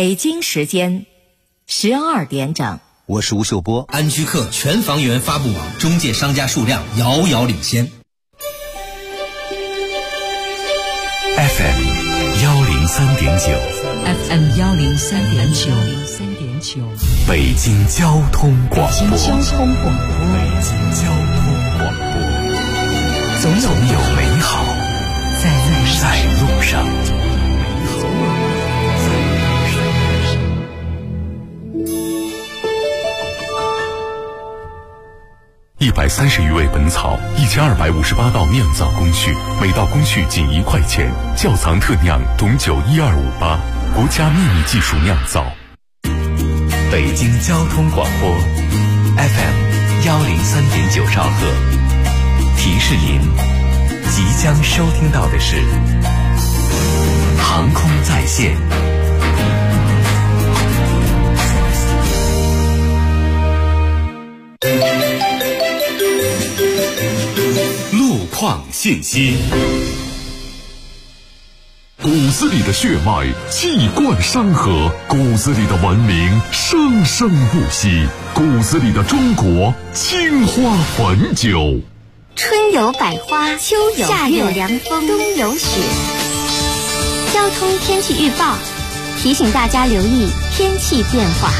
北京时间12点整。 我是吴秀波。 安居客全房源发布网中介商家数量遥遥领先。 FM 103.9 FM 103.9 北京交通广播。 北京交通广播。 总有美好在路上。130余味本草，1258道酿造工序，每道工序仅1块钱。窖藏特酿董酒12588，国家秘密技术酿造。北京交通广播 FM 103.9兆赫。提示您，即将收听到的是航空在线。路况信息。骨子里的血脉气贯山河，骨子里的文明生生不息，骨子里的中国青花汾酒。 春有百花，秋有夏有凉风，冬有雪。交通天气预报提醒大家留意天气变化。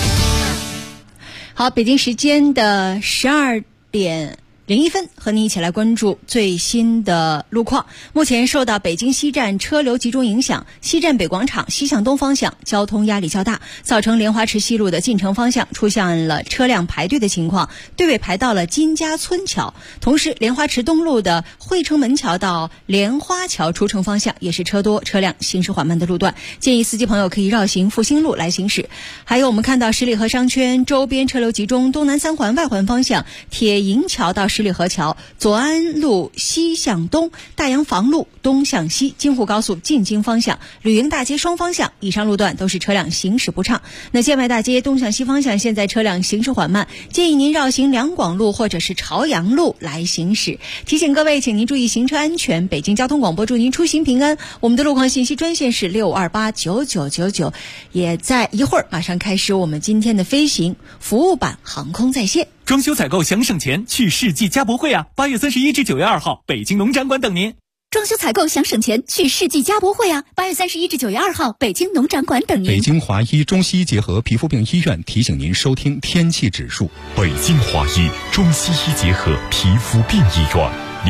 好，北京时间的12点01分，和您一起来关注最新的路况。目前受到北京西站车流集中影响，西站北广场西向东方向交通压力较大，造成莲花池西路的进城方向出现了车辆排队的情况，队尾排到了金家村桥。同时，莲花池东路的汇成门桥到莲花桥出城方向也是车多车辆行驶缓慢的路段，建议司机朋友可以绕行复兴路来行驶。还有我们看到十里河商圈周边车流集中，东南三环外环方向铁营桥到十里河桥，左安路西向东，大洋房路东向西，京沪高速进京方向，旅营大街双方向以上路段都是车辆行驶不畅。那建外大街东向西方向现在车辆行驶缓慢，建议您绕行两广路或者是朝阳路来行驶。提醒各位，请您注意行车安全。北京交通广播祝您出行平安。我们的路况信息专线是6289999，也在一会儿马上开始我们今天的飞行服务版航空在线。 装修采购想省钱，去世纪家博会啊！8月31至9月2号，北京农展馆等您。 装修采购想省钱，去世纪家博会啊！8月31至9月2号，北京农展馆等您。 北京华医中西医结合皮肤病医院提醒您收听天气指数。 北京华医中西医结合皮肤病医院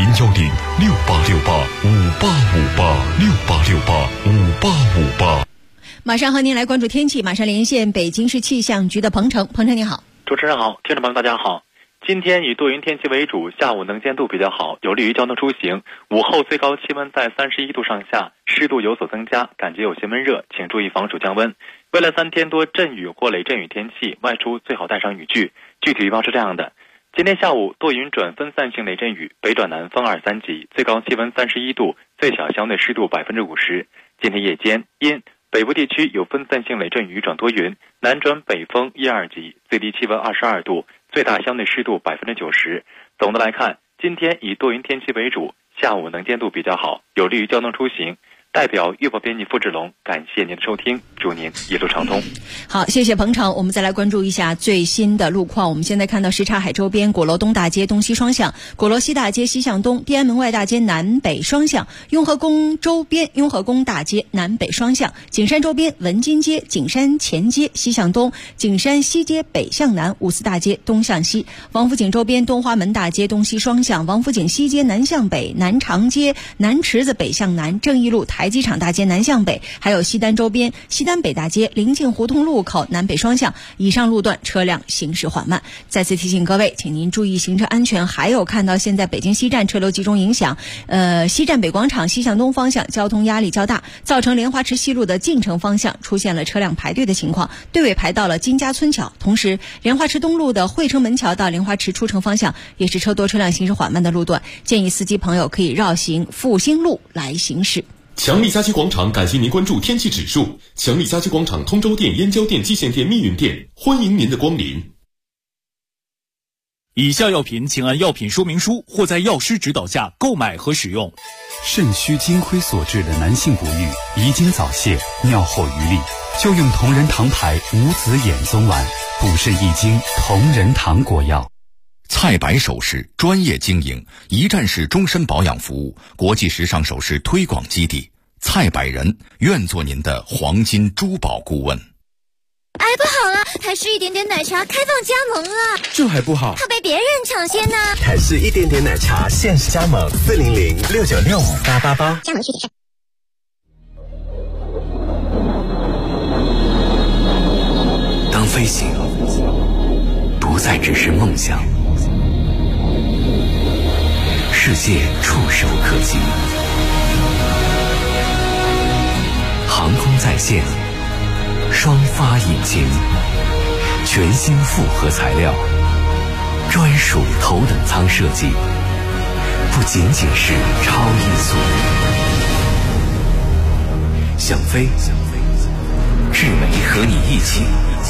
，01068685858，68685858。 马上和您来关注天气，马上连线北京市气象局的彭程。彭程你好。 主持人好，听众朋友大家好。今天以多云天气为主，下午能见度比较好，有利于交通出行。午后最高气温在31度上下，湿度有所增加，感觉有些闷热，请注意防暑降温。未来3天多阵雨或雷阵雨天气，外出最好带上雨具。具体预报是这样的：今天下午多云转分散性雷阵雨，北转南风2、3级，最高气温31度，最小相对湿度50%。今天夜间阴，北部地区有分散性雷阵雨转多云，南转北风1、2级，最低气温22度，最大相对湿度90%。总的来看，今天以多云天气为主，下午能见度比较好，有利于交通出行。代表预报编辑付志龙，感谢您的收听，祝您一路畅通。 好，谢谢彭程。我们再来关注一下最新的路况。我们现在看到什刹海周边鼓楼东大街东西双向，鼓楼西大街西向东，天安门外大街南北双向，雍和宫周边雍和宫大街南北双向，景山周边文津街景山前街西向东，景山西街北向南，五四大街东向西，王府井周边东华门大街东西双向，王府井西街南向北，南长街南池子北向南，正义路台机场大街南向北，还有西单周边西单北大街临近胡同路口南北双向，以上路段车辆行驶缓慢。再次提醒各位，请您注意行车安全。还有看到现在北京西站车流集中影响，西站北广场西向东方向交通压力较大，造成莲花池西路的进城方向出现了车辆排队的情况，队尾排到了金家村桥。同时，莲花池东路的汇成门桥到莲花池出城方向也是车多车辆行驶缓慢的路段，建议司机朋友可以绕行复兴路来行驶。 强力家居广场感谢您关注天气指数。强力家居广场通州店、燕郊店、蓟县店、密云店，欢迎您的光临。 以下药品请按药品说明书或在药师指导下购买和使用。 肾虚精亏所致的男性不育、遗精早泄、尿后余力， 就用同仁堂牌无籽眼松丸，补肾益精，同仁堂果药。 蔡白首饰专业经营，一站式终身保养服务，国际时尚首饰推广基地。蔡百人愿做您的黄金珠宝顾问。 哎，不好了，台式一点点奶茶开放加盟了， 这还不好， 怕被别人抢先呢。 台式一点点奶茶限时加盟，40069658888， 加盟具体是。 当飞行不再只是梦想，世界触手可及，航空在线，双发引擎，全新复合材料，专属头等舱设计，不仅仅是超音速。想飞，志美和你一起。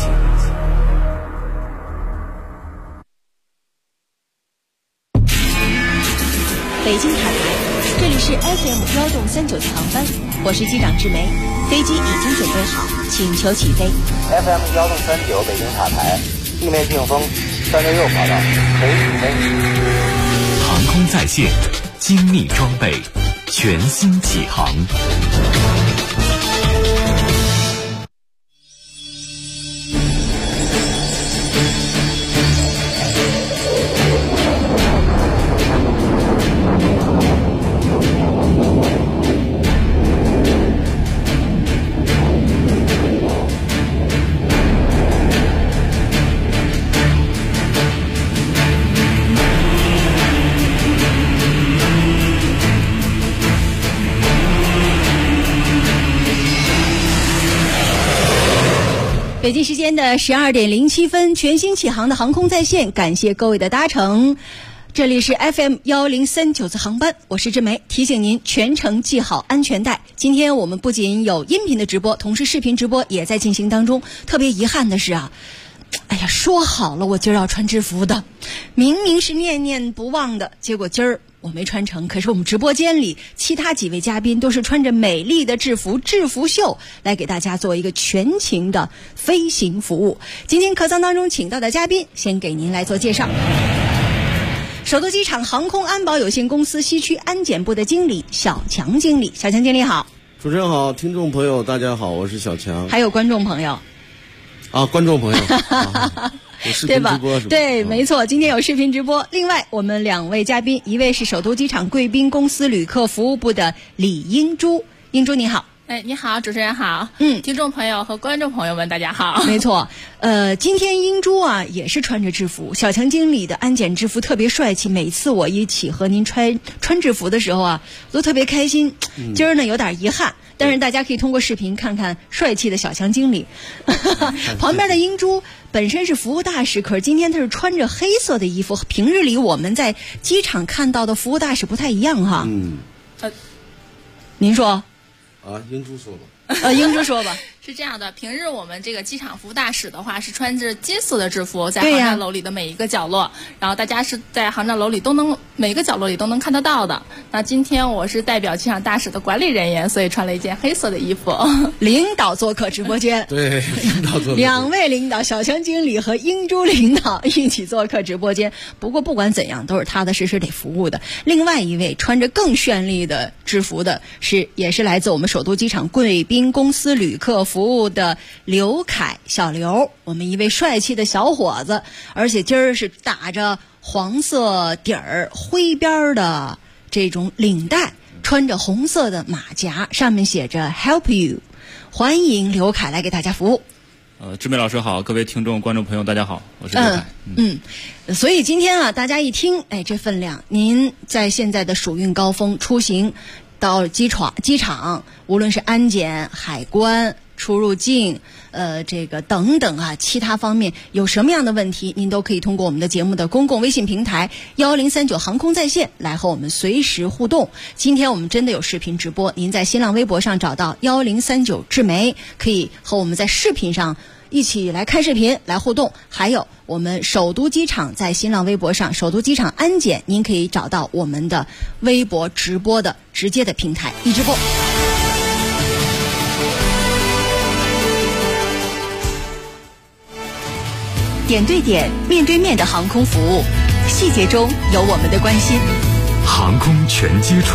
北京塔台，这里是 FM103.9航班，我是机长志梅，飞机已经准备好，请求起飞。 FM103.9北京塔台，地面进风366跑道，可以起飞。 航空在线，精密装备，全新起航。 北京时间的12点07分，全新起航的航空在线，感谢各位的搭乘。这里是 FM1039次航班，我是志梅，提醒您全程系好安全带。今天我们不仅有音频的直播，同时视频直播也在进行当中。特别遗憾的是啊，哎呀，说好了我今儿要穿制服的，明明是念念不忘的，结果今儿我没穿成。可是我们直播间里其他几位嘉宾都是穿着美丽的制服秀来给大家做一个全勤的飞行服务。今天客舱当中请到的嘉宾，先给您来做介绍。首都机场航空安保有限公司西区安检部的经理小强经理。小强经理好。 主持人好，听众朋友大家好，我是小强。 还有观众朋友啊，观众朋友有视频直播是吧？ 对，没错，今天有视频直播。另外我们2位嘉宾，一位是首都机场贵宾公司旅客服务部的李英珠。英珠你好。 你好，主持人好。听众朋友和观众朋友们大家好。 没错，今天英珠啊也是穿着制服，小强经理的安检制服特别帅气，每次我一起和您穿制服的时候啊，我都特别开心。今儿呢有点遗憾，但是大家可以通过视频看看帅气的小强经理。旁边的英珠本身是服务大使，可是今天他是穿着黑色的衣服，平日里我们在机场看到的服务大使不太一样哈。您说？ 英珠说吧。 英珠说吧。 是这样的，平日我们这个机场服务大使的话是穿着金色的制服，在航站楼里的每一个角落，然后大家是在航站楼里都能每个角落里都能看得到的。那今天我是代表机场大使的管理人员，所以穿了一件黑色的衣服。 领导做客直播间。 对，领导做客。 2位领导，小强经理和英珠领导一起做客直播间。不过不管怎样，都是踏踏实实得服务的。另外一位穿着更绚丽的制服的也是来自我们首都机场贵宾公司旅客服务的刘凯，小刘，我们一位帅气的小伙子，而且今儿是打着黄色底儿灰边的这种领带，穿着红色的马甲，上面写着 Help You。 欢迎刘凯来给大家服务。 志梅老师好，各位听众观众朋友大家好，我是刘凯。 所以今天啊，大家一听，哎，这分量，您在现在的暑运高峰出行到机场，无论是安检、海关、出入境，这个等等啊，其他方面有什么样的问题，您都可以通过我们的节目的公共微信平台1039航空在线来和我们随时互动。今天我们真的有视频直播，您在新浪微博上找到1039志梅，可以和我们在视频上一起来看视频来互动。还有我们首都机场在新浪微博上，首都机场安检，您可以找到我们的微博直播的直接的平台一直播。 点对点、面对面的航空服务，细节中有我们的关心。 航空全接触。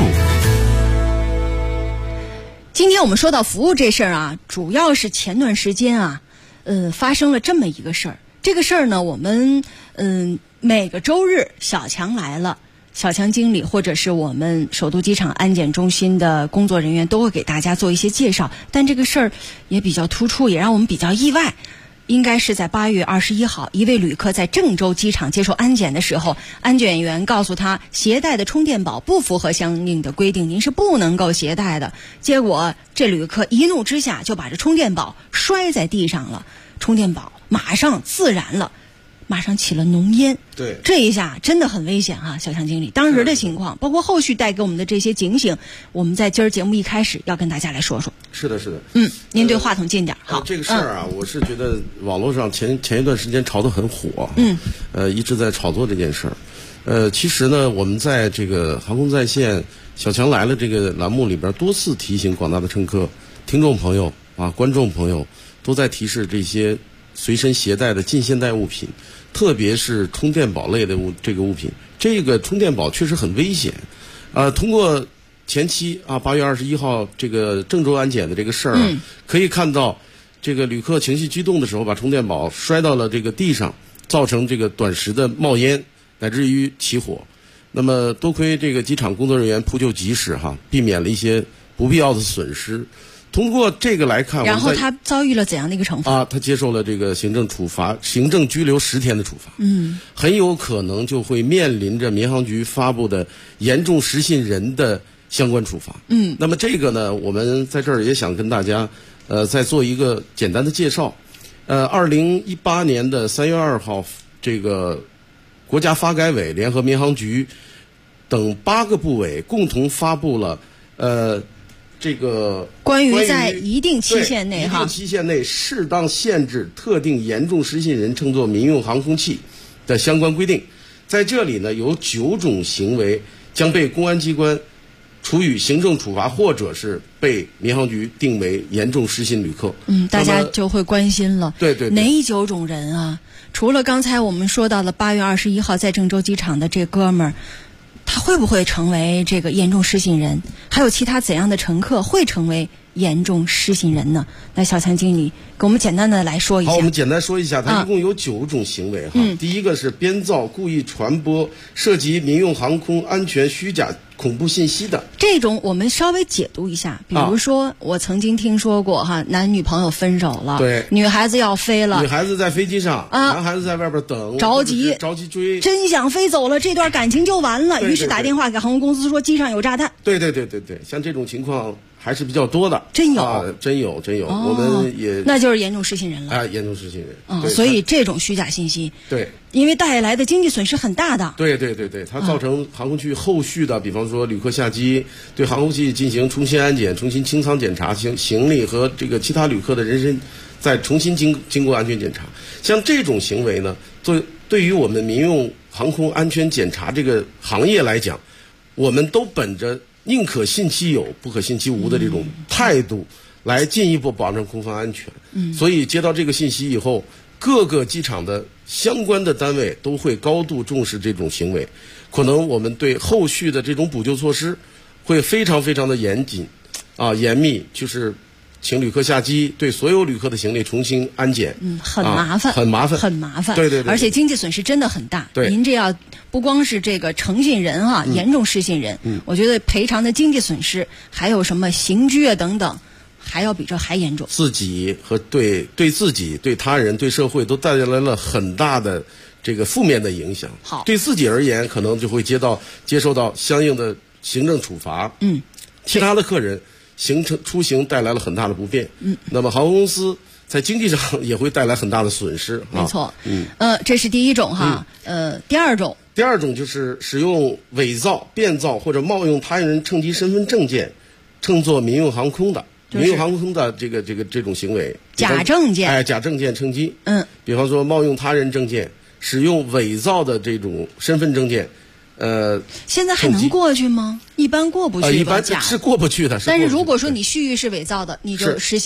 今天我们说到服务这事儿啊，主要是前段时间啊，发生了这么一个事儿。这个事儿呢，我们每个周日小强来了，小强经理或者是我们首都机场安检中心的工作人员都会给大家做一些介绍。但这个事儿也比较突出，也让我们比较意外。应该是在8月21号，一位旅客在郑州机场接受安检的时候，安检员告诉他携带的充电宝不符合相应的规定，您是不能够携带的。结果这旅客一怒之下就把这充电宝摔在地上了，充电宝马上自燃了，马上起了浓烟。 对， 这一下真的很危险啊！小强经理，当时的情况，包括后续带给我们的这些警醒，我们在今儿节目一开始要跟大家来说说。 是的，是的。 您对话筒近点。好， 这个事儿啊，我是觉得网络上前一段时间炒得很火。一直在炒作这件事儿。其实呢，我们在这个航空在线小强来了这个栏目里边多次提醒广大的乘客、听众朋友啊、观众朋友，都在提示这些随身携带的近现代物品，特别是充电宝类的这个物品。这个充电宝确实很危险。通过前期啊，8月21号这个郑州安检的这个事儿可以看到，这个旅客情绪激动的时候，把充电宝摔到了这个地上，造成这个短时的冒烟，乃至于起火。那么多亏这个机场工作人员扑救及时避免了一些不必要的损失。通过这个来看， 然后他遭遇了怎样的一个惩罚？ 他接受了这个行政处罚，行政拘留10天的处罚。很有可能就会面临着民航局发布的严重失信人的相关处罚。那么这个呢，我们在这儿也想跟大家再做一个简单的介绍。2018年的3月2号，这个国家发改委联合民航局等8个部委共同发布了这个关于在一定期限内适当限制特定严重失信人乘坐民用航空器的相关规定。在这里呢，有9种行为将被公安机关处以行政处罚，或者是被民航局定为严重失信旅客。 大家就会关心了。 对， 哪9种人啊？除了刚才我们说到了8月21号在郑州机场的这哥们儿，他会不会成为这个严重失信人？还有其他怎样的乘客会成为严重失信人呢？那小强经理给我们简单的来说一下。 好，我们简单说一下，它一共有9种行为第一个是编造、故意传播涉及民用航空安全虚假恐怖信息的。 这种我们稍微解读一下，比如说我曾经听说过男女朋友分手了， 对， 女孩子要飞了， 女孩子在飞机上，男孩子在外边等，着急追， 真想飞走了，这段感情就完了，于是打电话给航空公司说机上有炸弹。 对，像这种情况还是比较多的。 真有， 真有，我们也那就是严重失信人了。 严重失信人。 所以这种虚假信息， 对， 因为带来的经济损失很大的。 对，它造成航空区后续的，比方说旅客下机，对航空器进行重新安检、重新清仓检查，行李和这个其他旅客的人身再重新经过安全检查。像这种行为呢，对于我们民用航空安全检查这个行业来讲，我们都本着宁可信其有，不可信其无的这种态度，来进一步保证空防安全。所以接到这个信息以后，各个机场的相关的单位都会高度重视这种行为，可能我们对后续的这种补救措施会非常非常的严谨严密，就是请旅客下机，对所有旅客的行李重新安检。 很麻烦， 很麻烦。对， 而且经济损失真的很大。 对， 您这要不光是这个诚信人严重失信人，我觉得赔偿的经济损失还有什么刑拘等等，还要比这还严重。 自己和对自己、对他人、对社会都带来了很大的这个负面的影响。 好， 对自己而言，可能就会接受到相应的行政处罚。其他的客人出行带来了很大的不便。那么航空公司在经济上也会带来很大的损失。 没错。这是第一种第二种就是使用伪造、变造或者冒用他人乘机身份证件乘坐民用航空的。民用航空的这种行为， 假证件， 假证件乘机。比方说冒用他人证件，使用伪造的这种身份证件。 现在还能过去吗？一般过不去吧， 一般是过不去的。 但是如果说你蓄意是伪造的，你就失信了。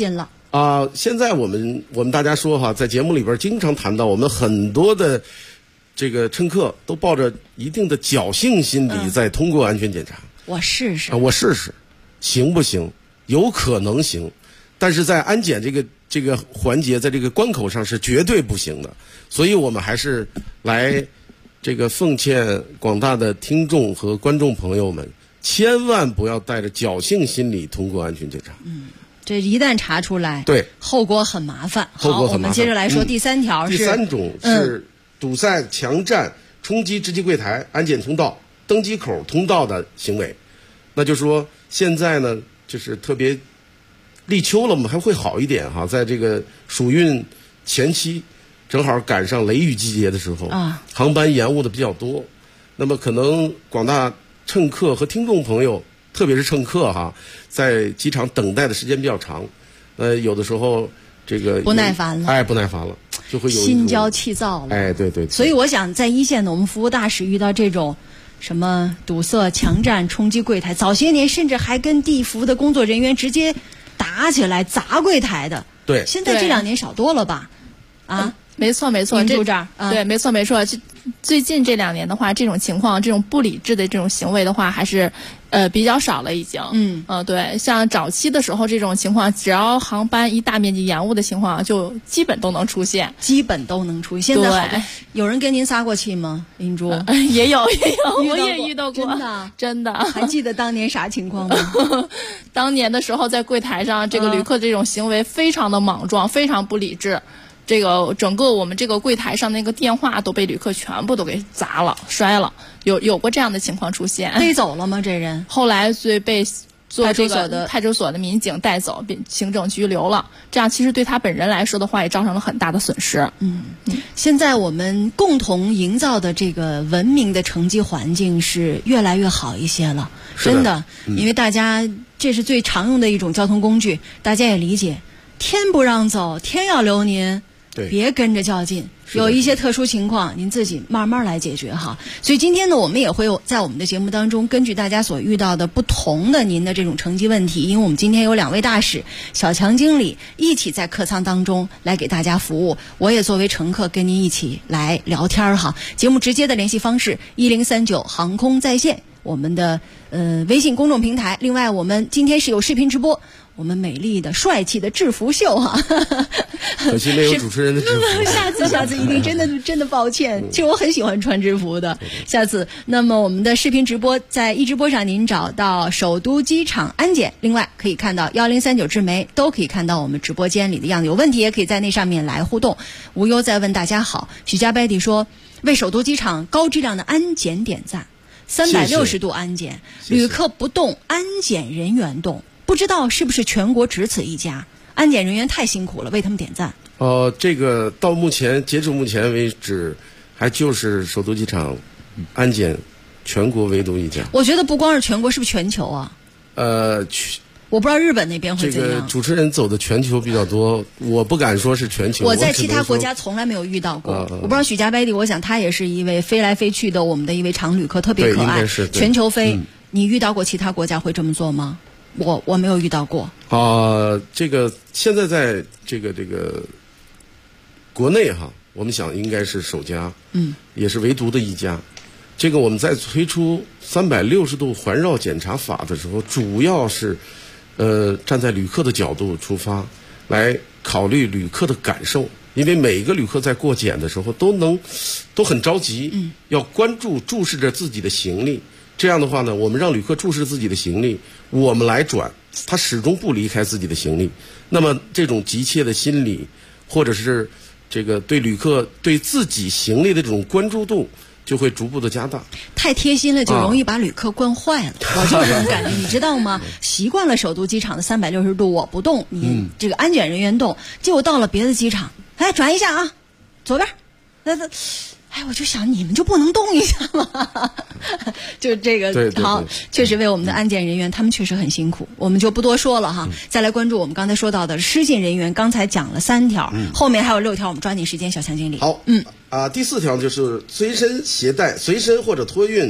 现在我们大家说哈，在节目里边经常谈到，我们很多的这个乘客都抱着一定的侥幸心理在通过安全检查。 我试试， 我试试，行不行？有可能行，但是在安检这个环节，在这个关口上是绝对不行的。所以我们还是来这个奉劝广大的听众和观众朋友们，千万不要带着侥幸心理通过安全检查。 这一旦查出来， 对， 后果很麻烦。好，我们接着来说第3条是。 第3种是堵塞、强占、冲击值机柜台、安检通道、登机口通道的行为。那就是说，现在呢，就是特别立秋了，我们还会好一点哈。在这个暑运前期，正好赶上雷雨季节的时候，航班延误的比较多。那么可能广大乘客和听众朋友，特别是乘客哈，在机场等待的时间比较长，有的时候这个不耐烦了， 不耐烦了，就会有心焦气躁了。 对。 所以我想，在一线的我们服务大使遇到这种什么堵塞、强占、冲击柜台，早些年甚至还跟地服的工作人员直接打起来砸柜台的。 对， 现在这2年少多了吧？ 没错， 这这儿对，没错。最近这2年的话，这种情况，这种不理智的这种行为的话，还是比较少了已经。对，像早期的时候这种情况，只要航班一大面积延误的情况，就基本都能出现。现在有人跟您撒过气吗，林珠？ 也有，我也遇到过。真的。 还记得当年啥情况吗？ 当年的时候，在柜台上，这个旅客这种行为非常的莽撞，非常不理智。这个整个我们这个柜台上那个电话都被旅客全部都给砸了、摔了，有过这样的情况出现。 背走了吗？这人后来所以被做这个派出所的民警带走，并行政拘留了。这样其实对他本人来说的话，也造成了很大的损失。 现在我们共同营造的这个文明的乘机环境是越来越好一些了，真的，因为大家这是最常用的一种交通工具，大家也理解，天不让走，天要留您。别跟着较劲，有一些特殊情况您自己慢慢来解决哈。所以今天呢，我们也会在我们的节目当中，根据大家所遇到的不同的您的这种乘机问题，因为我们今天有2位大使、小强经理一起在客舱当中来给大家服务，我也作为乘客跟您一起来聊天哈。节目直接的联系方式1039航空在线，我们的微信公众平台。另外我们今天是有视频直播，我们美丽的帅气的制服秀哈。 可惜没有主持人的制服。 下次一定真的抱歉。其实我很喜欢穿制服的。下次，那么我们的视频直播在一直播上您找到首都机场安检，另外可以看到1039智媒，都可以看到我们直播间里的样子。有问题也可以在那上面来互动。无忧在问大家好，许家贝蒂说为首都机场高质量的安检点赞，360度安检，旅客不动，安检人员动。不知道是不是全国只此一家？安检人员太辛苦了，为他们点赞。 这个到截至目前为止，还就是首都机场安检全国唯独一家。 我觉得不光是全国，是不是全球啊？我不知道日本那边会怎样。 这个主持人走的全球比较多，我不敢说是全球。 我在其他国家从来没有遇到过。我不知道许家贝蒂，我想他也是一位飞来飞去的我们的一位常旅客，特别可爱，全球飞。你遇到过其他国家会这么做吗？我没有遇到过。 这个现在在这个国内哈，我们想应该是首家，也是唯独的一家。这个我们在推出360度环绕检查法的时候，主要是站在旅客的角度出发，来考虑旅客的感受。因为每一个旅客在过检的时候都很着急，要注视着自己的行李。这样的话呢，我们让旅客注视自己的行李，我们来转，他始终不离开自己的行李。那么这种急切的心理，或者是这个对旅客对自己行李的这种关注度，就会逐步的加大。 太贴心了，就容易把旅客惯坏了。我就有这种感觉，你知道吗？习惯了首都机场的360度我不动，你这个安检人员动，结果到了别的机场，转一下啊，左边，我就想你们就不能动一下吗？就这个对好，确实为我们的安检人员，他们确实很辛苦，我们就不多说了哈。再来关注我们刚才说到的失信人员，刚才讲了3条，后面还有6条，我们抓紧时间，小强经理。 好，第4条就是随身携带、随身或者托运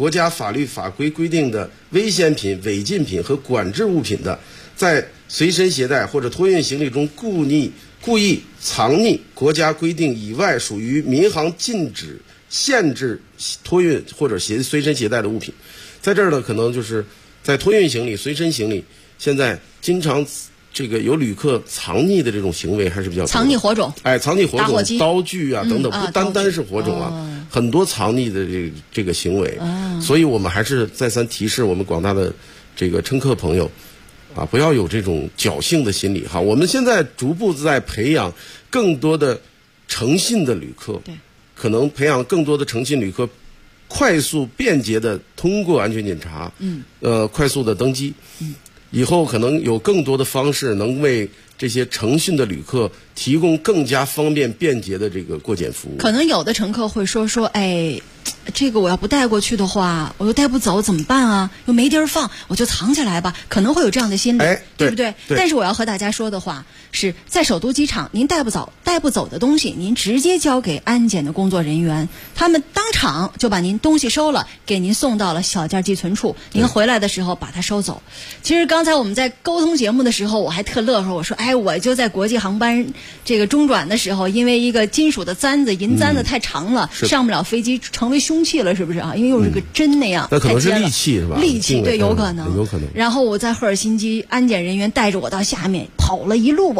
国家法律法规规定的危险品、违禁品和管制物品的，在随身携带或者托运行李中故意藏匿国家规定以外属于民航禁止、限制托运或者随身携带的物品。在这儿呢，可能就是在托运行李、随身行李，现在经常这个有旅客藏匿的这种行为还是比较多。 藏匿火种， 藏匿火种、刀具啊等等，不单单是火种很多藏匿的这个行为。所以我们还是再三提示我们广大的这个乘客朋友不要有这种侥幸的心理哈。我们现在逐步在培养更多的诚信的旅客，对，可能培养更多的诚信旅客，快速便捷的通过安全检查，快速的登机，以后可能有更多的方式能为这些诚信的旅客提供更加方便便捷的这个过检服务。可能有的乘客会说，这个我要不带过去的话，我又带不走怎么办啊？又没地儿放，我就藏起来吧，可能会有这样的心理，对不对？但是我要和大家说的话是，在首都机场，您带不走的东西，您直接交给安检的工作人员，他们当场就把您东西收了，给您送到了小件寄存处，您回来的时候把它收走。其实刚才我们在沟通节目的时候，我还特乐呵，我说我就在国际航班这个中转的时候，因为一个金属的簪子、银簪子太长了，上不了飞机，成为凶器了，是不是啊？因为又是个针那样， 那可能是利器是吧？ 利器，对，有可能。然后我在赫尔辛基，安检人员带着我到下面跑了一路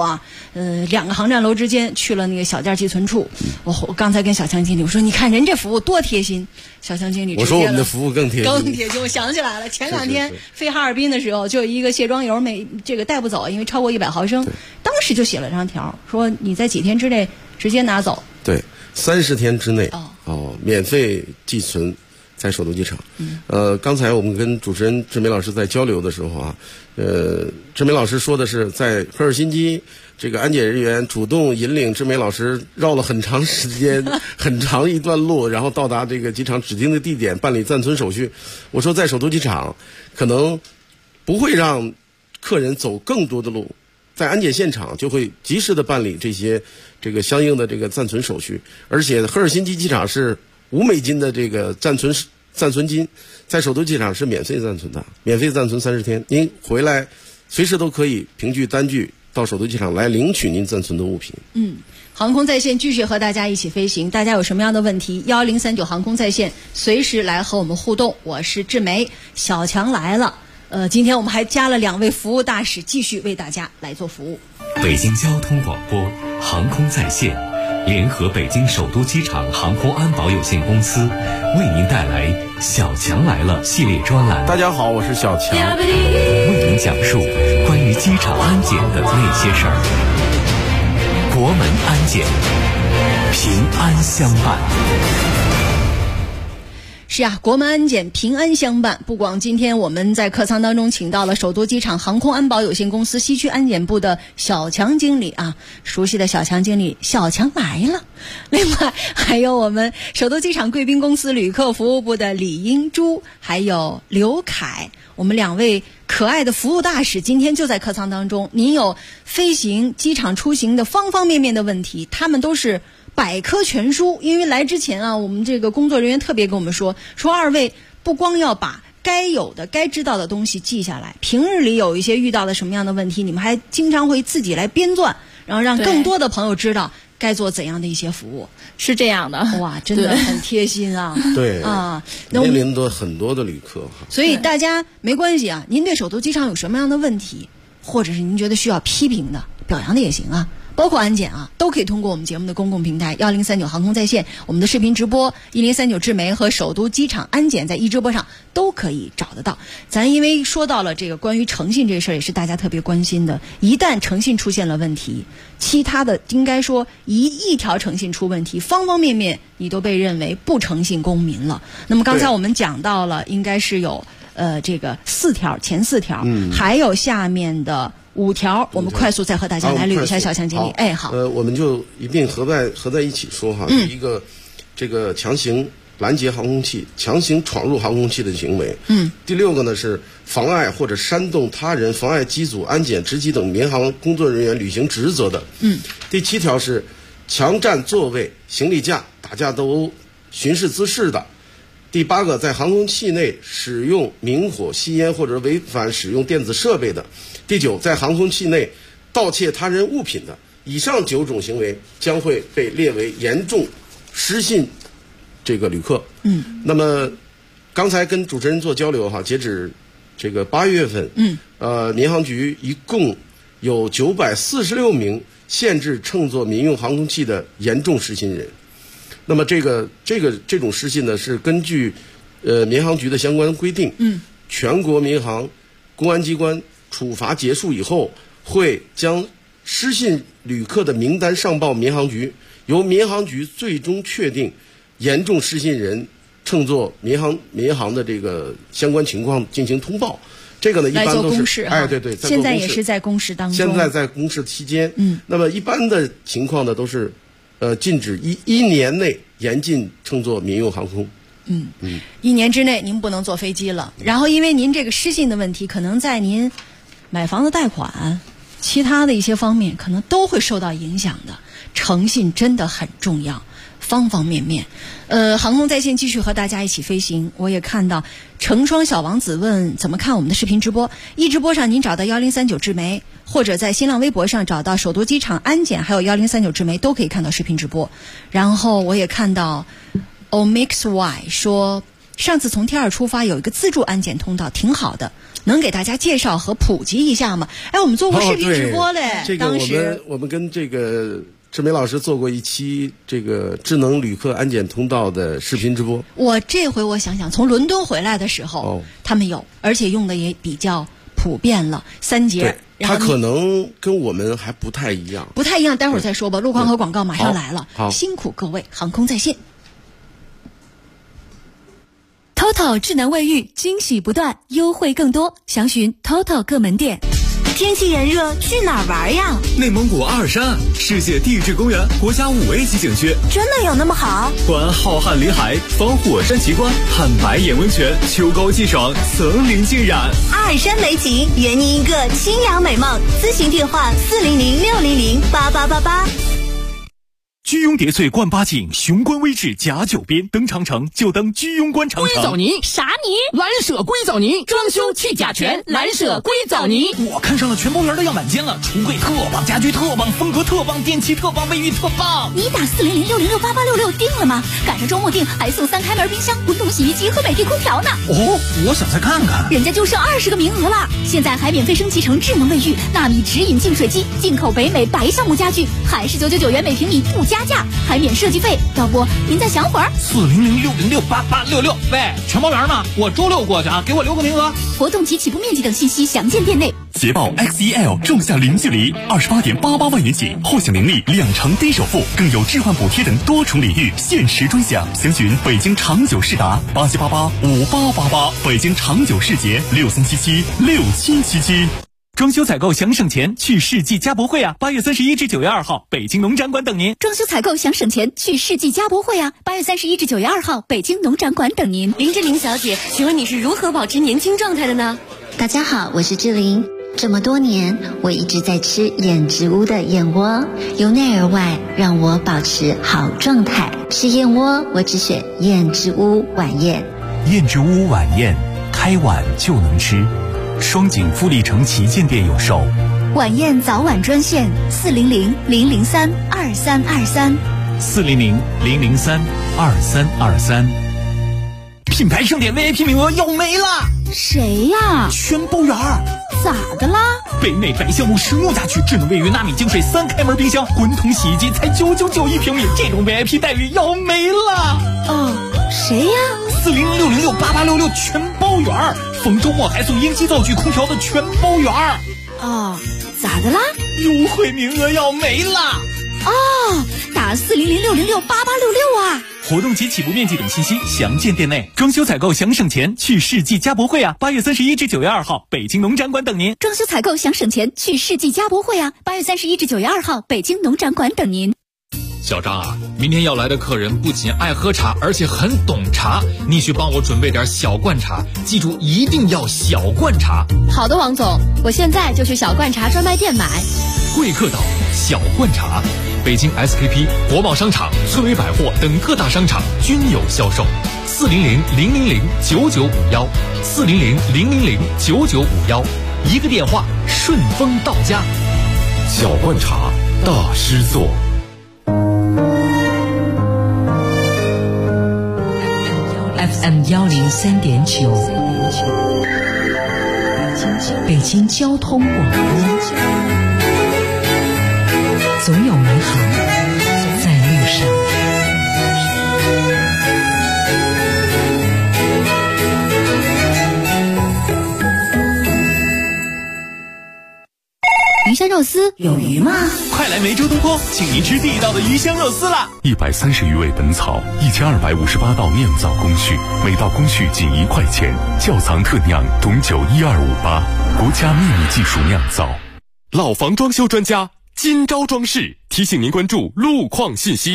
2个航站楼之间去了那个小件寄存处。我刚才跟小强经理我说，你看人这服务多贴心。小强经理我说我们的服务更贴心，我想起来了，前2天飞哈尔滨的时候，就有一个卸妆油带不走，因为超过100毫升，当时就写了张条，说你在几天之内直接拿走。 对，30天之内免费寄存在首都机场。刚才我们跟主持人志梅老师在交流的时候志梅老师说的是在赫尔辛基这个安检人员主动引领志梅老师绕了很长时间很长一段路，然后到达这个机场指定的地点办理暂存手续。我说在首都机场可能不会让客人走更多的路，在安检现场就会及时的办理这个相应的这个暂存手续。而且赫尔辛基机场是$5的这个暂存金，在首都机场是免费暂存的，免费暂存30天，您回来随时都可以凭据单据到首都机场来领取您暂存的物品。 航空在线继续和大家一起飞行，大家有什么样的问题，1039航空在线随时来和我们互动。我是志梅，小强来了。今天我们还加了2位服务大使，继续为大家来做服务。 北京交通广播航空在线联合北京首都机场航空安保有限公司为您带来小强来了系列专栏。 大家好，我是小强， 为您讲述关于机场安检的那些事儿。国门安检，平安相伴。 是啊，国门安检平安相伴。不光今天我们在客舱当中请到了首都机场航空安保有限公司西区安检部的小强经理熟悉的小强经理，小强来了。另外还有我们首都机场贵宾公司旅客服务部的李英珠，还有刘凯，我们2位可爱的服务大使今天就在客舱当中。您有飞行、机场出行的方方面面的问题，他们都是百科全书。因为来之前我们这个工作人员特别跟我们说2位不光要把该有的该知道的东西记下来，平日里有一些遇到的什么样的问题，你们还经常会自己来编撰，然后让更多的朋友知道该做怎样的一些服务。 是这样的， 哇，真的很贴心啊！ 对面临的很多的旅客， 所以大家没关系您对首都机场有什么样的问题，或者是您觉得需要批评的、表扬的也行包括安检都可以通过我们节目的公共平台1039航空在线，我们的视频直播1039智媒和首都机场安检在一直播上都可以找得到。咱因为说到了这个关于诚信这事儿，也是大家特别关心的。一旦诚信出现了问题，其他的应该说一条诚信出问题，方方面面你都被认为不诚信公民了。那么刚才我们讲到了，应该是有这个前4条，还有下面的5条，我们快速再和大家来捋一下。小强经理，好， 我们就一并合在一起说第一个，这个强行拦截航空器、强行闯入航空器的行为。第6个呢是妨碍或者煽动他人妨碍机组、安检、值机等民航工作人员履行职责的。第7条是强占座位、行李架、打架斗殴、巡视滋事的。 第8个，在航空器内使用明火、吸烟或者违反使用电子设备的；第9，在航空器内盗窃他人物品的。以上9种行为将会被列为严重失信这个旅客。那么刚才跟主持人做交流哈，截止这个8月份，民航局一共有946名限制乘坐民用航空器的严重失信人。那么这种失信呢，是根据民航局的相关规定，全国民航公安机关处罚结束以后，会将失信旅客的名单上报民航局，由民航局最终确定严重失信人乘坐民航的这个相关情况进行通报。这个呢，一般都是对， 现在也是在公示当中。 现在在公示期间，那么一般的情况呢，都是禁止一年内严禁乘坐民用航空。 1年之内您不能坐飞机了。然后因为您这个失信的问题，可能在您买房子贷款、其他的一些方面，可能都会受到影响的。诚信真的很重要，方方面面。航空在线继续和大家一起飞行。我也看到成双小王子问怎么看我们的视频直播。一直播上您找到1039智媒，或者在新浪微博上找到首都机场安检，还有1039智媒，都可以看到视频直播。然后我也看到 Omixy 说，上次从T2出发有一个自助安检通道，挺好的，能给大家介绍和普及一下吗？我们做过视频直播嘞，当时我们跟这个智媒老师做过一期这个智能旅客安检通道的视频直播。 我这回我想想，从伦敦回来的时候，他们有，而且用的也比较普遍了，3节。 它可能跟我们还不太一样， 待会儿再说吧。路况和广告马上来了，辛苦各位，航空在线。 TOTO 智能卫浴，惊喜不断，优惠更多，详询 TOTO 各门店。 天气炎热，去哪儿玩呀？ 内蒙古阿尔山世界地质公园国家5A级景区， 真的有那么好？ 观浩瀚林海，访火山奇观，探白眼温泉，秋高气爽，层林尽染。 阿尔山美景，圆你一个清凉美梦。咨询电话400-600-8888。 居庸叠翠冠八景，雄关微志甲9边，登长城就登居庸关长城。 硅藻泥啥泥？蓝舍硅藻泥，装修去甲醛，蓝舍硅藻泥。 我看上了全包园的样板间了，橱柜特棒，家居特棒，风格特棒，电器特棒，卫浴特棒。 你打400-600-8866定了吗？赶上周末定还送3开门冰箱、滚筒洗衣机和美的空调呢。 我想再看看。 人家就剩20个名额了，现在还免费升级成智能卫浴，纳米直饮净水机，进口北美白橡木家具，还是999元每平米不加价，还免设计费，要不您再想会儿 ？400-600-8866。喂，全包园吗？我周6过去啊，给我留个名额。 活动及起步面积等信息详见店内。 捷豹 XEL 仲夏零距离28.88万元起，后享年利2成低首付，更有置换补贴等多重礼遇，限时专享。详询北京长久世达87885888，北京长久世捷63776777。 装修采购想省钱，去世纪家博会啊！8月31至9月2号，北京农展馆等您。 装修采购想省钱，去世纪家博会啊！8月31至9月2号，北京农展馆等您。 林志玲小姐，请问你是如何保持年轻状态的呢？ 大家好，我是志玲。这么多年，我一直在吃燕之屋的燕窝，由内而外让我保持好状态。吃燕窝，我只选燕之屋晚宴。 燕之屋晚宴，开碗就能吃。双井富力城旗舰店有售。 晚宴早晚专线400-003-2323。 400-003-2323。 品牌盛典 VIP 名额要没了。 谁呀？ 全包园。 咋的啦？ 北美白橡木实木家具，智能卫浴，纳米净水，3开门冰箱，滚筒洗衣机才999一平米，这种 VIP 待遇要没了。 谁呀 ？400-600-8866全包园，逢周末还送烟机灶具空调的全包园。 咋的啦？ 优惠名额要没了。 打400-600-8866啊！ 活动及起步面积等信息详见店内。装修采购想省钱，去世纪家博会啊！8月31至9月2号，北京农展馆等您。 装修采购想省钱，去世纪家博会啊！8月31至9月2号，北京农展馆等您。 小张啊，明天要来的客人不仅爱喝茶，而且很懂茶，你去帮我准备点小罐茶，记住一定要小罐茶。 好的，王总，我现在就去小罐茶专卖店买。 贵客岛小罐茶，北京 SKP、国贸商场、村委百货等各大商场均有销售。 ，400-000-9951，400-000-9951，一个电话顺丰到家。 小罐茶大师座。 FM 103.9，北京交通广播，总有美好在路上。 鱼香肉丝有鱼吗？ 快来梅州东坡，请您吃地道的鱼香肉丝啦 ！130余味本草，1258道酿造工序，每道工序仅1块钱。窖藏特酿董酒12588，国家秘密技术酿造。 老房装修专家金招装饰提醒您关注路况信息。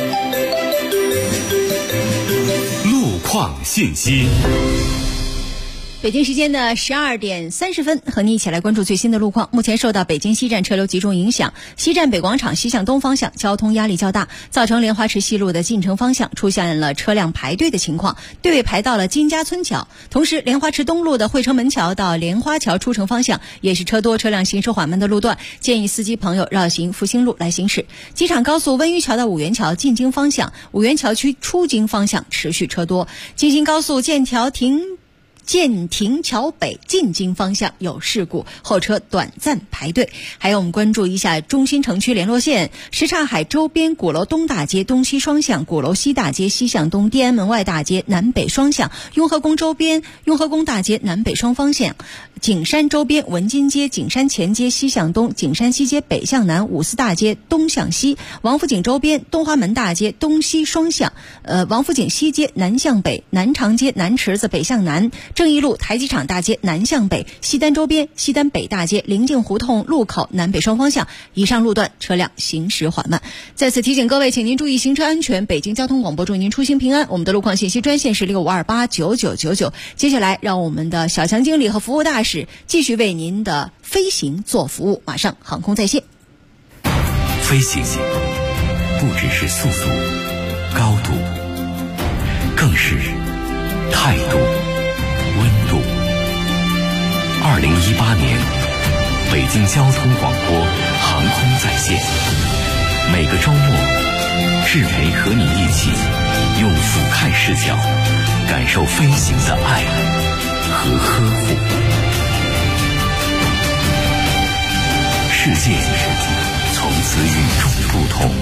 路况信息。 北京时间的12点30分，和你一起来关注最新的路况。目前受到北京西站车流集中影响，西站北广场西向东方向交通压力较大，造成莲花池西路的进城方向出现了车辆排队的情况，队尾排到了金家村桥。同时，莲花池东路的汇城门桥到莲花桥出城方向也是车多车辆行驶缓慢的路段，建议司机朋友绕行复兴路来行驶。机场高速温榆桥到五元桥进京方向，五元桥区出京方向持续车多。京新高速建亭桥北进京方向有事故，后车短暂排队。还有我们关注一下中心城区联络线什刹海周边鼓楼东大街东西双向，鼓楼西大街西向东，天安门外大街南北双向，雍和宫周边雍和宫大街南北双方向，景山周边文津街景山前街西向东，景山西街北向南，五四大街东向西，王府井周边东华门大街东西双向，王府井西街南向北，南长街南池子北向南，正义路台机场大街南向北，西单周边西单北大街临近胡同路口南北双方向，以上路段车辆行驶缓慢。再次提醒各位，请您注意行车安全。北京交通广播祝您出行平安。我们的路况信息专线是65289999。接下来让我们的小强经理和服务大使继续为您的飞行做服务。马上航空在线。 飞行不只是速度、高度，更是态度、温度。2018年，北京交通广播航空在线，每个周末，志培和你一起用俯瞰视角感受飞行的爱和呵护。世界从此与众不同。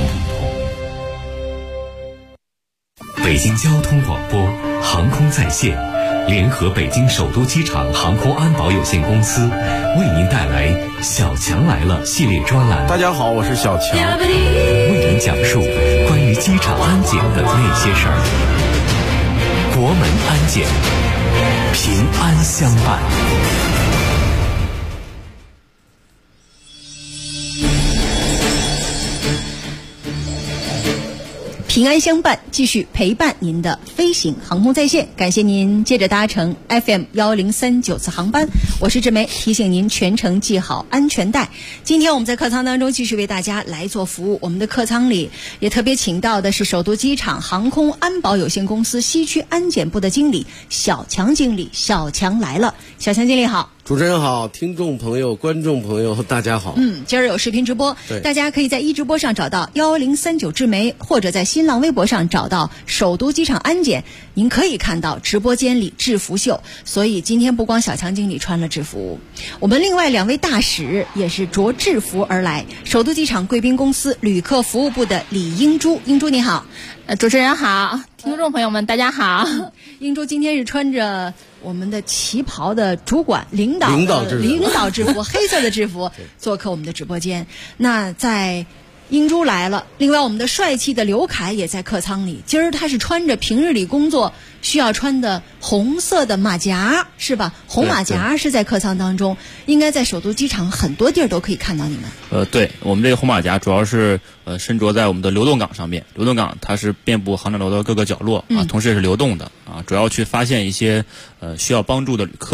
北京交通广播航空在线联合北京首都机场航空安保有限公司为您带来小强来了系列专栏。 大家好，我是小强， 为您讲述关于机场安检的那些事儿。国门安检，平安相伴。 平安相伴，继续陪伴您的飞行航空在线。感谢您接着搭乘 FM 1039次航班，我是志梅，提醒您全程系好安全带。今天我们在客舱当中继续为大家来做服务，我们的客舱里也特别请到的是首都机场航空安保有限公司西区安检部的经理小强经理。小强来了，小强经理好。 主持人好，听众朋友、观众朋友，大家好。 今儿有视频直播，大家可以在直播上找到1039智媒，或者在新浪微博上找到首都机场安检，您可以看到直播间里制服秀。所以今天不光小强经理穿了制服，我们另外2位大使也是着制服而来。首都机场贵宾公司旅客服务部的李英珠，英珠你好。 主持人好，听众朋友们大家好。 英珠今天是穿着我们的旗袍的主管领导制服黑色的制服做客我们的直播间。那在英珠来了，另外我们的帅气的刘凯也在客舱里。今儿他是穿着平日里工作需要穿的红色的马甲，是吧？红马甲是在客舱当中，应该在首都机场很多地儿都可以看到你们。 对，我们这个红马甲主要是身着在我们的流动岗上面。流动岗它是遍布航站楼的各个角落啊，同时也是流动的啊，主要去发现一些需要帮助的旅客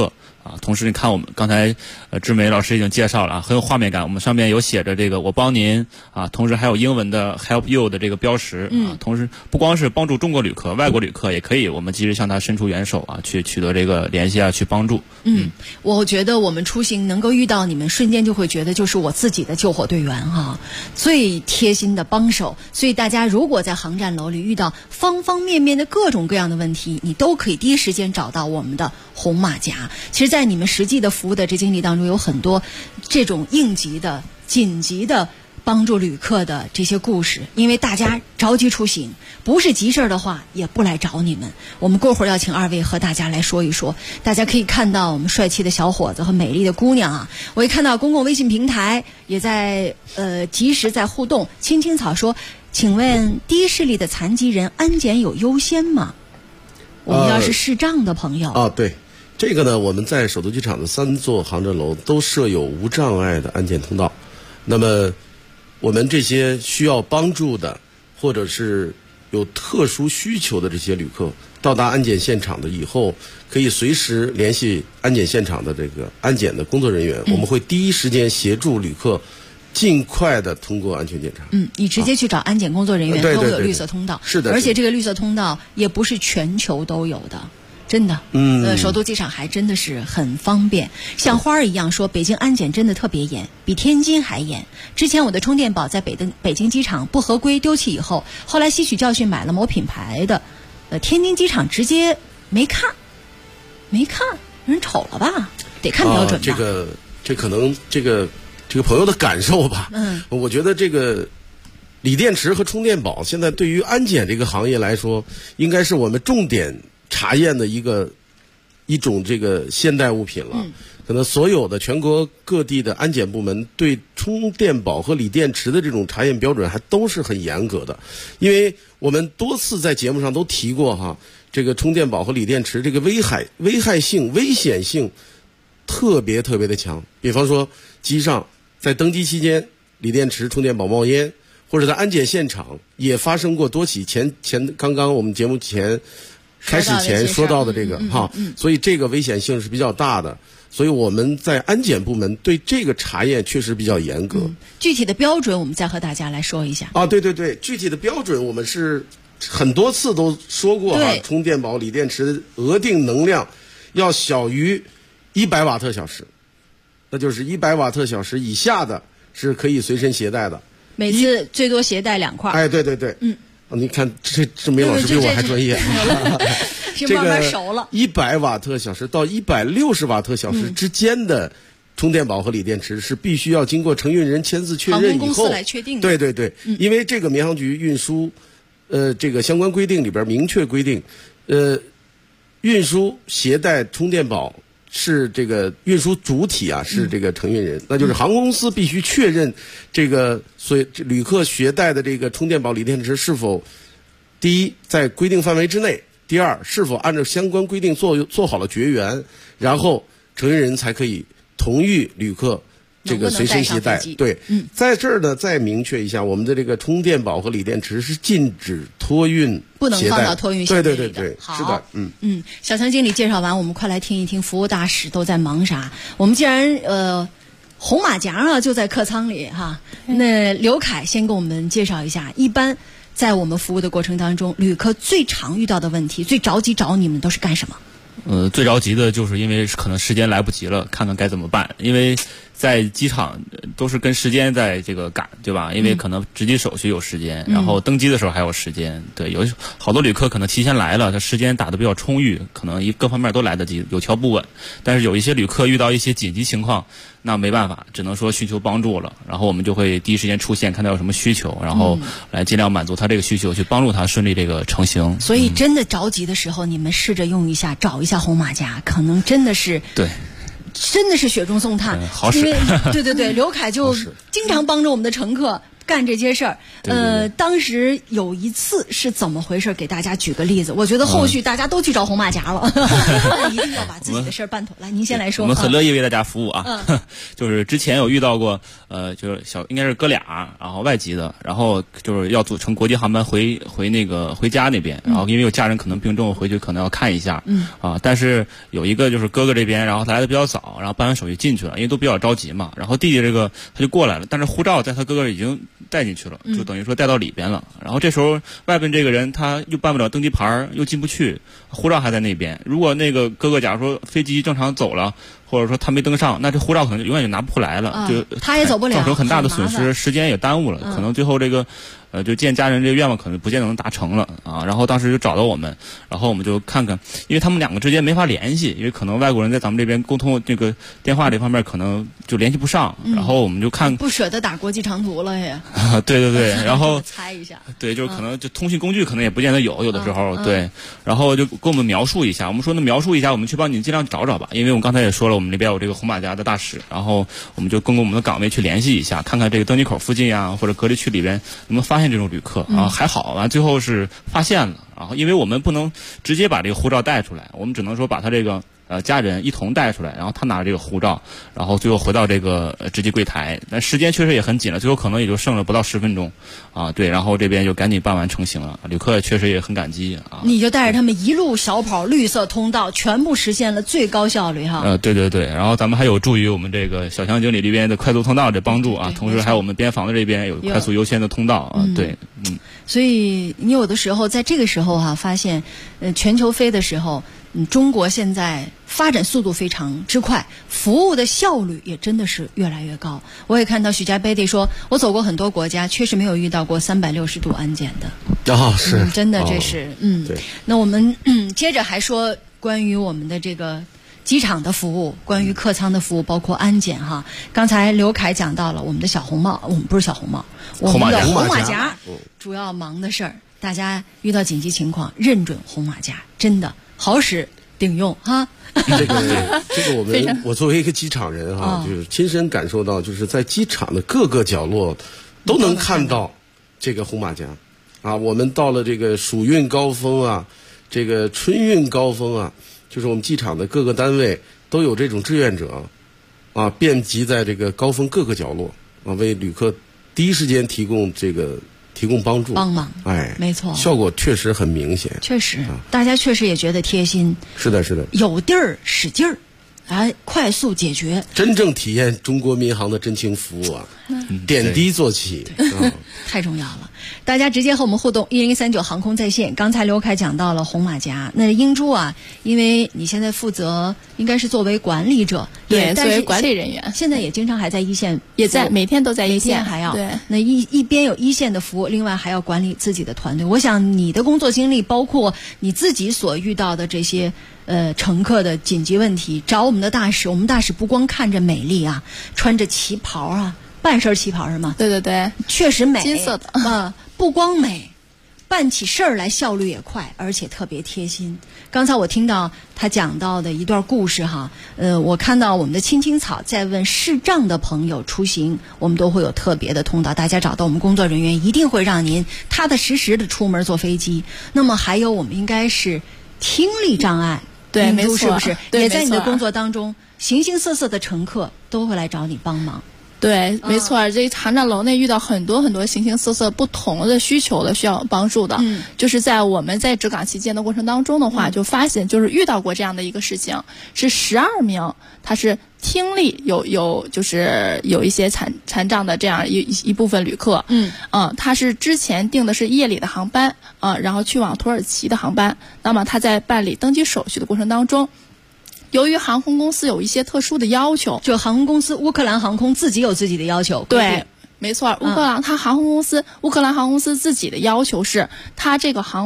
啊。同时你看我们刚才志梅老师已经介绍了啊，很有画面感。我们上面有写着这个我帮您啊，同时还有英文的 help you 的这个标识啊。同时不光是帮助中国旅客，外国旅客也可以，我们及时向他伸出援手啊，去取得这个联系啊，去帮助。 我觉得我们出行能够遇到你们，瞬间就会觉得就是我自己的救火队员哈，最贴心的帮手。所以大家如果在航站楼里遇到方方面面的各种各样的问题，你都可以第一时间找到我们的红马甲。其实在你们实际的服务的这经历当中，有很多这种应急的紧急的帮助旅客的这些故事，因为大家着急出行，不是急事的话也不来找你们。我们过会儿要请二位和大家来说一说。大家可以看到我们帅气的小伙子和美丽的姑娘啊，我也看到公共微信平台也在及时在互动。青青草说，请问低视力的残疾人安检有优先吗？我们要是视障的朋友对，这个呢，我们在首都机场的3座航站楼都设有无障碍的安检通道。那么我们这些需要帮助的或者是有特殊需求的这些旅客到达安检现场的以后，可以随时联系安检现场的这个安检的工作人员，我们会第一时间协助旅客尽快的通过安全检查。 你直接去找安检工作人员，都有绿色通道。 是的， 而且这个绿色通道也不是全球都有的。真的，首都机场还真的是很方便。像花儿一样说，北京安检真的特别严，比天津还严。之前我的充电宝在北京机场不合规丢弃以后，后来吸取教训买了某品牌的，天津机场直接没看，人瞅了吧？得看标准吧。 这可能这个朋友的感受吧。我觉得这个锂电池和充电宝现在对于安检这个行业来说，应该是我们重点查验的一种这个现代物品了。可能所有的全国各地的安检部门对充电宝和锂电池的这种查验标准还都是很严格的。因为我们多次在节目上都提过哈，这个充电宝和锂电池这个危害性、危险性特别的强。比方说机上在登机期间锂电池、充电宝冒烟，或者在安检现场也发生过多起刚刚我们节目开始前说到的这个所以这个危险性是比较大的。所以我们在安检部门对这个查验确实比较严格。 具体的标准我们再和大家来说一下。 对，具体的标准我们是很多次都说过充电宝、锂电池额定能量要小于100瓦特小时，那就是100瓦特小时以下的是可以随身携带的， 每次最多携带2块。 对。你看这梅老师比我还专业。 这慢慢熟了。 100瓦特小时到160瓦特小时之间的充电宝和锂电池是必须要经过承运人签字确认以后， 航空公司来确定的。对，因为这个民航局运输这个相关规定里边明确规定，运输携带充电宝是这个运输主体是这个承运人，那就是航空公司必须确认这个旅客携带的这个充电宝、锂电池是否第一在规定范围之内，第二是否按照相关规定做好了绝缘，然后承运人才可以同意旅客这个随身携带。对，在这儿呢再明确一下，我们的这个充电宝和锂电池是禁止托运， 不能放到托运行李里的。 对， 好， 是的， 小强经理介绍完，我们快来听一听服务大使都在忙啥。我们既然红马甲就在客舱里哈，那刘凯先给我们介绍一下，一般在我们服务的过程当中，旅客最常遇到的问题，最着急找你们都是干什么？ 最着急的就是因为可能时间来不及了，看看该怎么办。因为在机场都是跟时间在这个赶，对吧？因为可能值机手续有时间，然后登机的时候还有时间。对，有好多旅客可能提前来了，他时间打得比较充裕，可能各方面都来得及，有条不紊。但是有一些旅客遇到一些紧急情况，那没办法，只能说寻求帮助了。然后我们就会第一时间出现，看他有什么需求，然后来尽量满足他这个需求，去帮助他顺利这个成行。 所以真的着急的时候，你们试着用一下，找一下红马甲，可能真的是对。 真的是雪中送炭， 好使。 对，刘凯就经常帮着我们的乘客干这些事儿。当时有一次是怎么回事？给大家举个例子。我觉得后续大家都去找红马甲了，一定要把自己的事儿办妥。来，您先来说。 我们很乐意为大家服务啊。就是之前有遇到过，就是应该是哥俩，然后外籍的，然后就是要组成国际航班回家那边，然后因为有家人可能病重，回去可能要看一下。但是有一个就是哥哥这边，然后他来的比较早，然后办完手续进去了，因为都比较着急嘛。然后弟弟这个他就过来了，但是护照在他哥哥已经带进去了，就等于说带到里边了。然后这时候外边这个人他又办不了登机牌，又进不去，护照还在那边。如果那个哥哥假如说飞机正常走了，或者说他没登上，那这护照可能永远就拿不回来了，就他也走不了， 造成很大的损失，时间也耽误了，可能最后这个就见家人这个愿望可能不见得能达成了啊。然后当时就找到我们，然后我们就看看，因为他们两个之间没法联系，因为可能外国人在咱们这边沟通这个电话这方面可能就联系不上，然后我们就看不舍得打国际长途了也。 对，然后猜一下， 对，就是可能就通讯工具可能也不见得有的时候，对，然后就给我们描述一下，我们说那描述一下，我们去帮你尽量找找吧，因为我们刚才也说了，我们那边有这个红马甲的大使，然后我们就跟我们的岗位去联系一下，看看这个登机口附近啊或者隔离区里边能不能发现这种旅客啊。还好，完最后是发现了，然后因为我们不能直接把这个护照带出来，我们只能说把他这个家人一同带出来，然后他拿着这个护照，然后最后回到这个值机柜台。但时间确实也很紧了，最后可能也就剩了不到10分钟啊。对，然后这边就赶紧办完成行了，旅客确实也很感激啊。 你就带着他们一路小跑绿色通道，全部实现了最高效率哈。 对，然后咱们还有助于我们这个小强经理这边的快速通道的帮助啊，同时还有我们边防的这边有快速优先的通道啊。对， 所以你有的时候在这个时候发现，全球飞的时候，中国现在发展速度非常之快，服务的效率也真的是越来越高。我也看到许家贝蒂说，我走过很多国家，确实没有遇到过360度安检的。 是， 真的这是对。 那我们接着还说关于我们的这个机场的服务，关于客舱的服务，包括安检哈。刚才刘凯讲到了我们的小红帽，我们不是小红帽，我们的红马甲主要忙的事儿。大家遇到紧急情况，认准红马甲，真的好使顶用哈。 这个我作为一个机场人就是亲身感受到，就是在机场的各个角落都能看到这个红马甲啊。我们到了这个暑运高峰啊，这个春运高峰啊，就是我们机场的各个单位都有这种志愿者啊，遍及在这个高峰各个角落啊，为旅客第一时间提供帮助帮忙。没错， 效果确实很明显。 确实，大家确实也觉得贴心。 是的， 有地儿使劲儿，快速解决， 真正体验中国民航的真情服务啊！点滴做起， 太重要了。大家直接和我们互动，1039航空在线。刚才刘凯讲到了红马甲，那英珠啊，因为你现在负责应该是作为管理者， 对，作为管理人员， 现在也经常还在一线， 也在每天都在一线， 还要对。 那一边有一线的服务，另外还要管理自己的团队。我想你的工作经历，包括你自己所遇到的这些乘客的紧急问题，找我们的大使，我们大使不光看着美丽啊，穿着旗袍啊。半身旗袍是吗？ 对， 确实美， 金色的不光美，办起事儿来效率也快，而且特别贴心。刚才我听到他讲到的一段故事哈，我看到我们的青青草在问视障的朋友出行，我们都会有特别的通道，大家找到我们工作人员，一定会让您踏踏实实的出门坐飞机。那么还有我们应该是听力障碍， 对，没错， 是不是？也在你的工作当中，形形色色的乘客都会来找你帮忙。 对，没错，这航站楼内遇到很多形形色色不同的需求的需要帮助的，就是在我们在值岗期间的过程当中的话，就发现就是遇到过这样的一个事情，是12名，他是听力就是有一些残障的这样一部分旅客，他是之前订的是夜里的航班然后去往土耳其的航班，那么他在办理登机手续的过程当中。由于航空公司有一些特殊的要求， 就航空公司乌克兰航空自己有自己的要求。 对，没错，乌克兰航空公司自己的要求是，它这个航班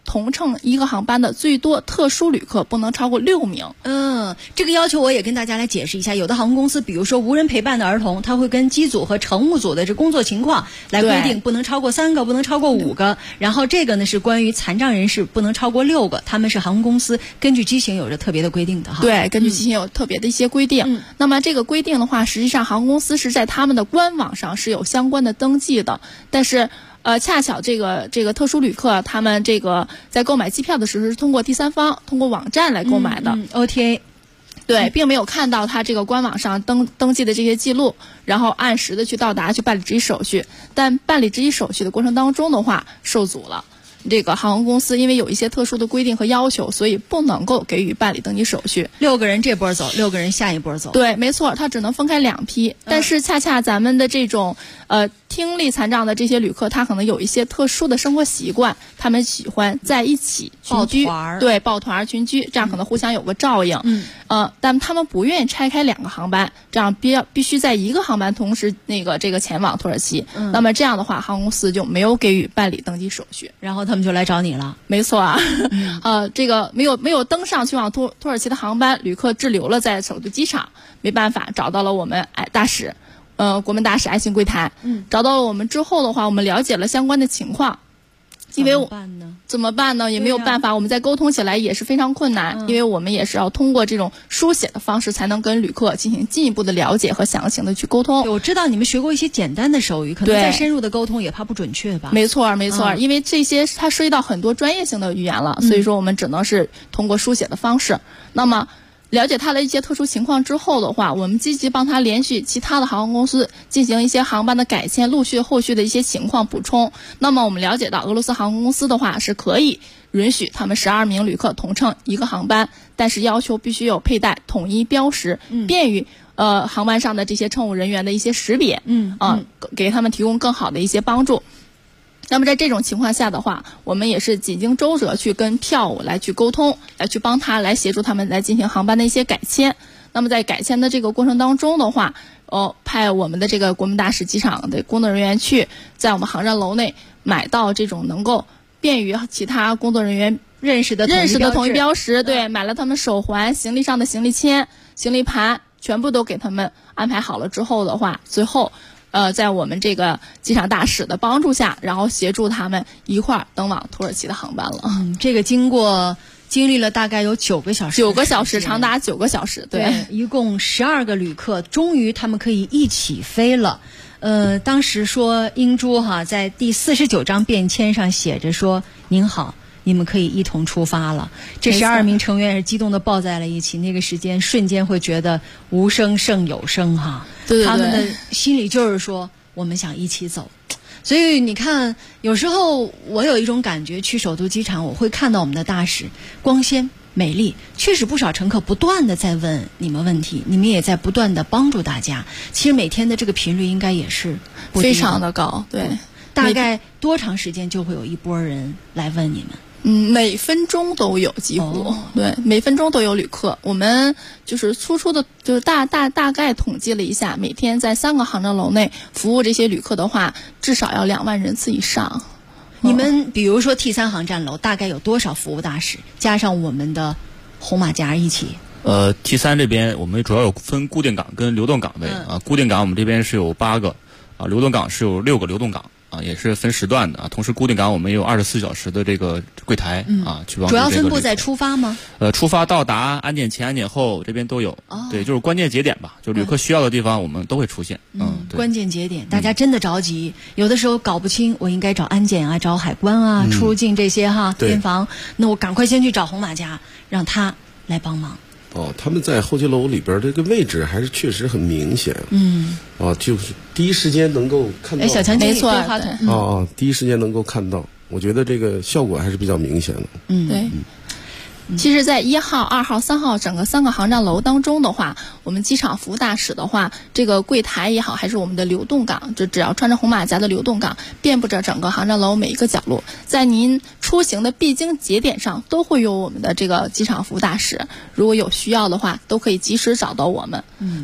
同乘一个航班的最多特殊旅客不能超过6名。 这个要求我也跟大家来解释一下。有的航空公司，比如说无人陪伴的儿童，他会跟机组和乘务组的这工作情况来规定，不能超过3个，不能超过5个。然后这个呢是关于残障人士不能超过6个，他们是航空公司根据机型有着特别的规定的哈。 对，根据机型有特别的一些规定。那么这个规定的话，实际上航空公司是在他们的官网上是有相关的登记的，但是恰巧这个特殊旅客他们这个在购买机票的时候是通过第三方，通过网站来购买的 OTA。 对，并没有看到他这个官网上登记的这些记录，然后按时的去到达去办理值机手续，但办理值机手续的过程当中的话受阻了。这个航空公司因为有一些特殊的规定和要求，所以不能够给予办理登记手续。 6个人这波走，6个人下一波走。 对，没错，它只能分开2批。但是恰恰咱们的这种听力残障的这些旅客，他可能有一些特殊的生活习惯，他们喜欢在一起群居，对，抱团群居，这样可能互相有个照应。但他们不愿意拆开2个航班，这样必须在一个航班同时这个前往土耳其。那么这样的话，航空公司就没有给予办理登记手续， 然后他们就来找你了。 没错啊，这个没有登上去往土耳其的航班，旅客滞留了在首都机场，没办法找到了我们大使。国门大使爱心柜台，找到了我们之后的话，我们了解了相关的情况，因为怎么办呢？也没有办法，我们在沟通起来也是非常困难，因为我们也是要通过这种书写的方式，才能跟旅客进行进一步的了解和详情的去沟通。 我知道你们学过一些简单的手语，可能再深入的沟通也怕不准确吧？ 没错，因为这些它涉及到很多专业性的语言了，所以说我们只能是通过书写的方式。那么了解他的一些特殊情况之后的话，我们积极帮他联系其他的航空公司进行一些航班的改签，陆续后续的一些情况补充。那么我们了解到俄罗斯航空公司的话是可以允许他们12名旅客同乘一个航班，但是要求必须有佩戴统一标识，便于航班上的这些乘务人员的一些识别，给他们提供更好的一些帮助。那么在这种情况下的话，我们也是几经周折去跟票务来去沟通，来去帮他来协助他们来进行航班的一些改签。那么在改签的这个过程当中的话，派我们的这个国门大使机场的工作人员去在我们航站楼内买到这种能够便于其他工作人员认识的统一标识，对，买了他们手环、行李上的行李签、行李盘，全部都给他们安排好了之后的话，最后在我们这个机场大使的帮助下，然后协助他们一块儿登往土耳其的航班了。 这个经历了大概有9个小时 ，9个小时，长达9个小时，对， 一共12个旅客，终于他们可以一起飞了。当时说英珠在第49张便签上写着说：“您好，你们可以一同出发了。”这12名成员是激动的抱在了一起，那个时间瞬间会觉得无声胜有声哈。 对， 他们的心里就是说我们想一起走。所以你看，有时候我有一种感觉，去首都机场我会看到我们的大使光鲜美丽，确实不少乘客不断的在问你们问题，你们也在不断的帮助大家。其实每天的这个频率应该也是非常的高，对。 大概多长时间就会有一波人来问你们？ 每分钟都有，几乎对，每分钟都有旅客。我们就是粗粗的，就是大概统计了一下，每天在3个航站楼内服务这些旅客的话，至少要2万人次以上。 你们比如说 T3 航站楼大概有多少服务大使，加上我们的红马甲一起 ？T3 这边我们主要有分固定岗跟流动岗位固定岗我们这边是有8个流动岗是有6个流动岗。也是分时段的同时固定岗我们也有24小时的这个柜台去帮助这个。 主要分布在出发吗？ 出发、到达、安检前、安检后这边都有。对，就是关键节点吧，就旅客需要的地方我们都会出现。对， 关键节点，大家真的着急，有的时候搞不清我应该找安检找海关出入境这些边防，那我赶快先去找红马甲，让他来帮忙。 他们在候机楼里边这个位置还是确实很明显。就是第一时间能够看到。 小强经理对话筒。第一时间能够看到，我觉得这个效果还是比较明显的。 对。其实在1号、2号、3号整个3个航站楼当中的话，我们机场服务大使的话，这个柜台也好，还是我们的流动岗，就只要穿着红马甲的流动岗，遍布着整个航站楼每一个角落，在您出行的必经节点上都会有我们的这个机场服务大使，如果有需要的话，都可以及时找到我们。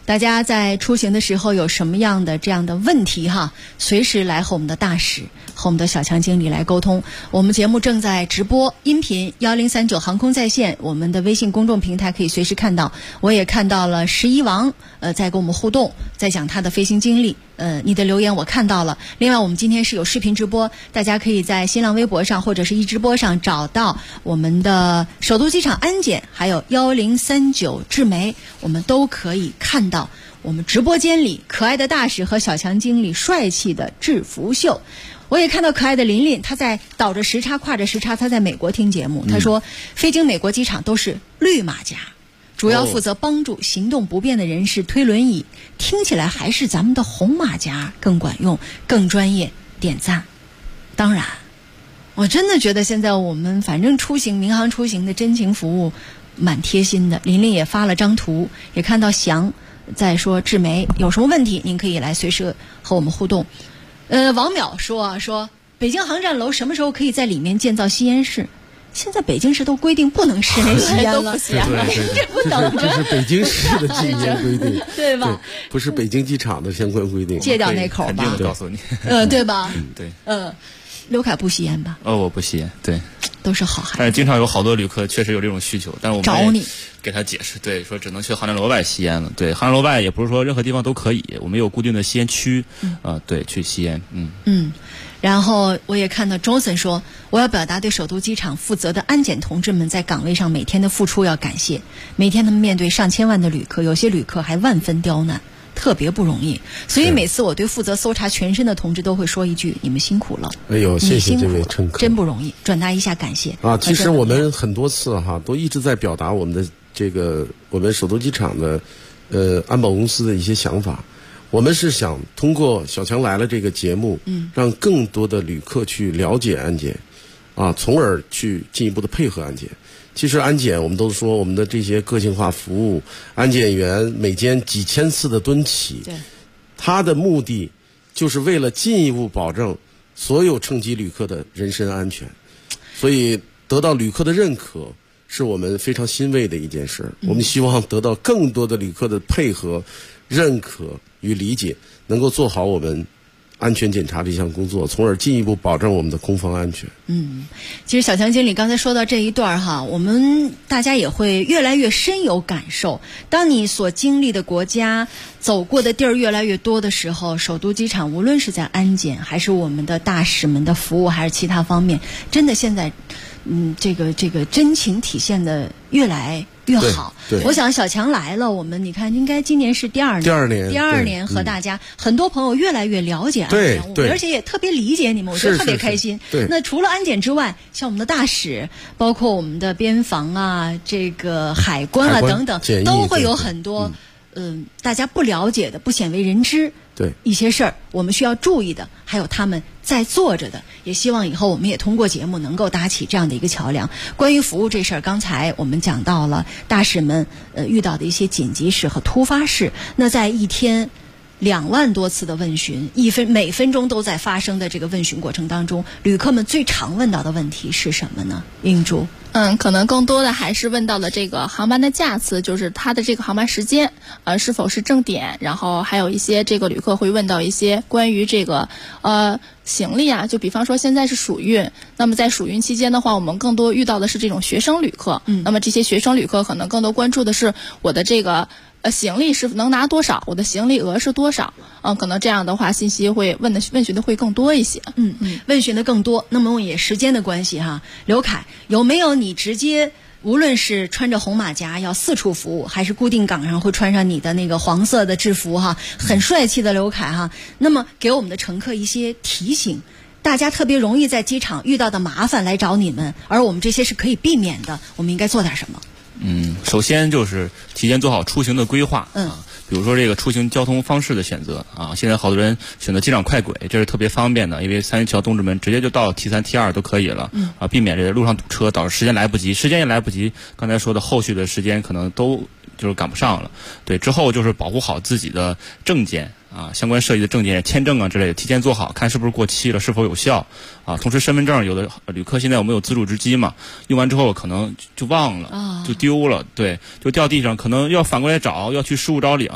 大家在出行的时候有什么样的这样的问题哈，随时来和我们的大使和我们的小强经理来沟通。我们节目正在直播音频1039航空在线，我们的微信公众平台可以随时看到。我也看到了11王在跟我们互动，在讲他的飞行经历。你的留言我看到了。另外我们今天是有视频直播，大家可以在新浪微博上或者是直播上找到我们的首都机场安检还有1039智媒，我们都可以看到我们直播间里可爱的大使和小强经理帅气的制服秀。我也看到可爱的琳琳，她在倒着时差跨着时差，她在美国听节目。她说飞经美国机场都是绿马甲，主要负责帮助行动不便的人士推轮椅，听起来还是咱们的红马甲更管用更专业，点赞。当然我真的觉得现在我们反正出行民航出行的真情服务蛮贴心的。琳琳也发了张图，也看到翔在说智媒有什么问题您可以来随时和我们互动。王淼说北京航站楼什么时候可以在里面建造吸烟室？现在北京市都规定不能室内吸烟了，这不等着？ 这是北京市的禁烟规定， 对吧？ 不是北京机场的相关规定。 戒掉那口吧， 肯定的告诉你， 对吧？ 对， 刘凯不吸烟吧？ 我不吸烟，对， 都是好孩子。 但是经常有好多旅客确实有这种需求，但是我们找你给他解释，对，说只能去航站楼外吸烟了。对，航站楼外也不是说任何地方都可以，我们有固定的吸烟区，对，去吸烟， 然后我也看到 Johnson 说，我要表达对首都机场负责的安检同志们在岗位上每天的付出要感谢。每天他们面对上千万的旅客，有些旅客还万分刁难，特别不容易。所以每次我对负责搜查全身的同志都会说一句：你们辛苦了。 哎呦，谢谢这位乘客， 真不容易，转达一下感谢啊！其实我们很多次都一直在表达我们的我们首都机场的安保公司的一些想法。我们是想通过小强来了这个节目，让更多的旅客去了解安检，从而去进一步的配合安检。其实安检我们都说我们的这些个性化服务，安检员每间几千次的蹲起，它的目的就是为了进一步保证所有乘机旅客的人身安全，所以得到旅客的认可是我们非常欣慰的一件事。我们希望得到更多的旅客的配合、认可与理解，能够做好我们安全检查这项工作，从而进一步保证我们的空方安全。 其实小强经理刚才说到这一段我们大家也会越来越深有感受。当你所经历的国家、走过的地儿越来越多的时候，首都机场无论是在安检，还是我们的大使们的服务，还是其他方面，真的现在这个真情体现的越来越好。我想小强来了，我们你看应该今年是第二年和大家很多朋友越来越了解安检，而且也特别理解你们，我觉得特别开心。那除了安检之外，像我们的大使，包括我们的边防这个海关等等，都会有很多大家不了解的、不鲜为人知一些事儿，我们需要注意的，还有他们在做着的。也希望以后我们也通过节目能够搭起这样的一个桥梁。关于服务这事儿，刚才我们讲到了大使们遇到的一些紧急事和突发事。那在一天2万多次的问询，每分钟都在发生的这个问询过程当中，旅客们最常问到的问题是什么呢？英珠？ 可能更多的还是问到了这个航班的架次，就是它的这个航班时间，是否是正点，然后还有一些这个旅客会问到一些关于这个行李就比方说现在是暑运，那么在暑运期间的话，我们更多遇到的是这种学生旅客，那么这些学生旅客可能更多关注的是我的这个行李是能拿多少，我的行李额是多少，可能这样的话信息会问询的会更多一些。 问询的更多。那么也时间的关系刘凯，有没有你直接无论是穿着红马甲要四处服务，还是固定岗上会穿上你的那个黄色的制服很帅气的刘凯那么给我们的乘客一些提醒，大家特别容易在机场遇到的麻烦来找你们，而我们这些是可以避免的，我们应该做点什么？ 首先就是提前做好出行的规划比如说这个出行交通方式的选择现在好多人选择机场快轨，这是特别方便的，因为3元桥同志们直接就到 T3 T2 都可以了避免这个路上堵车，导致时间来不及，时间也来不及，刚才说的后续的时间可能都就是赶不上了。对，之后就是保护好自己的证件相关涉及的证件、签证之类的，提前做好，看是不是过期了，是否有效同时身份证，有的旅客现在我们有自助值机嘛，用完之后可能就忘了就丢了，对，就掉地上，可能要反过来找，要去失物招领，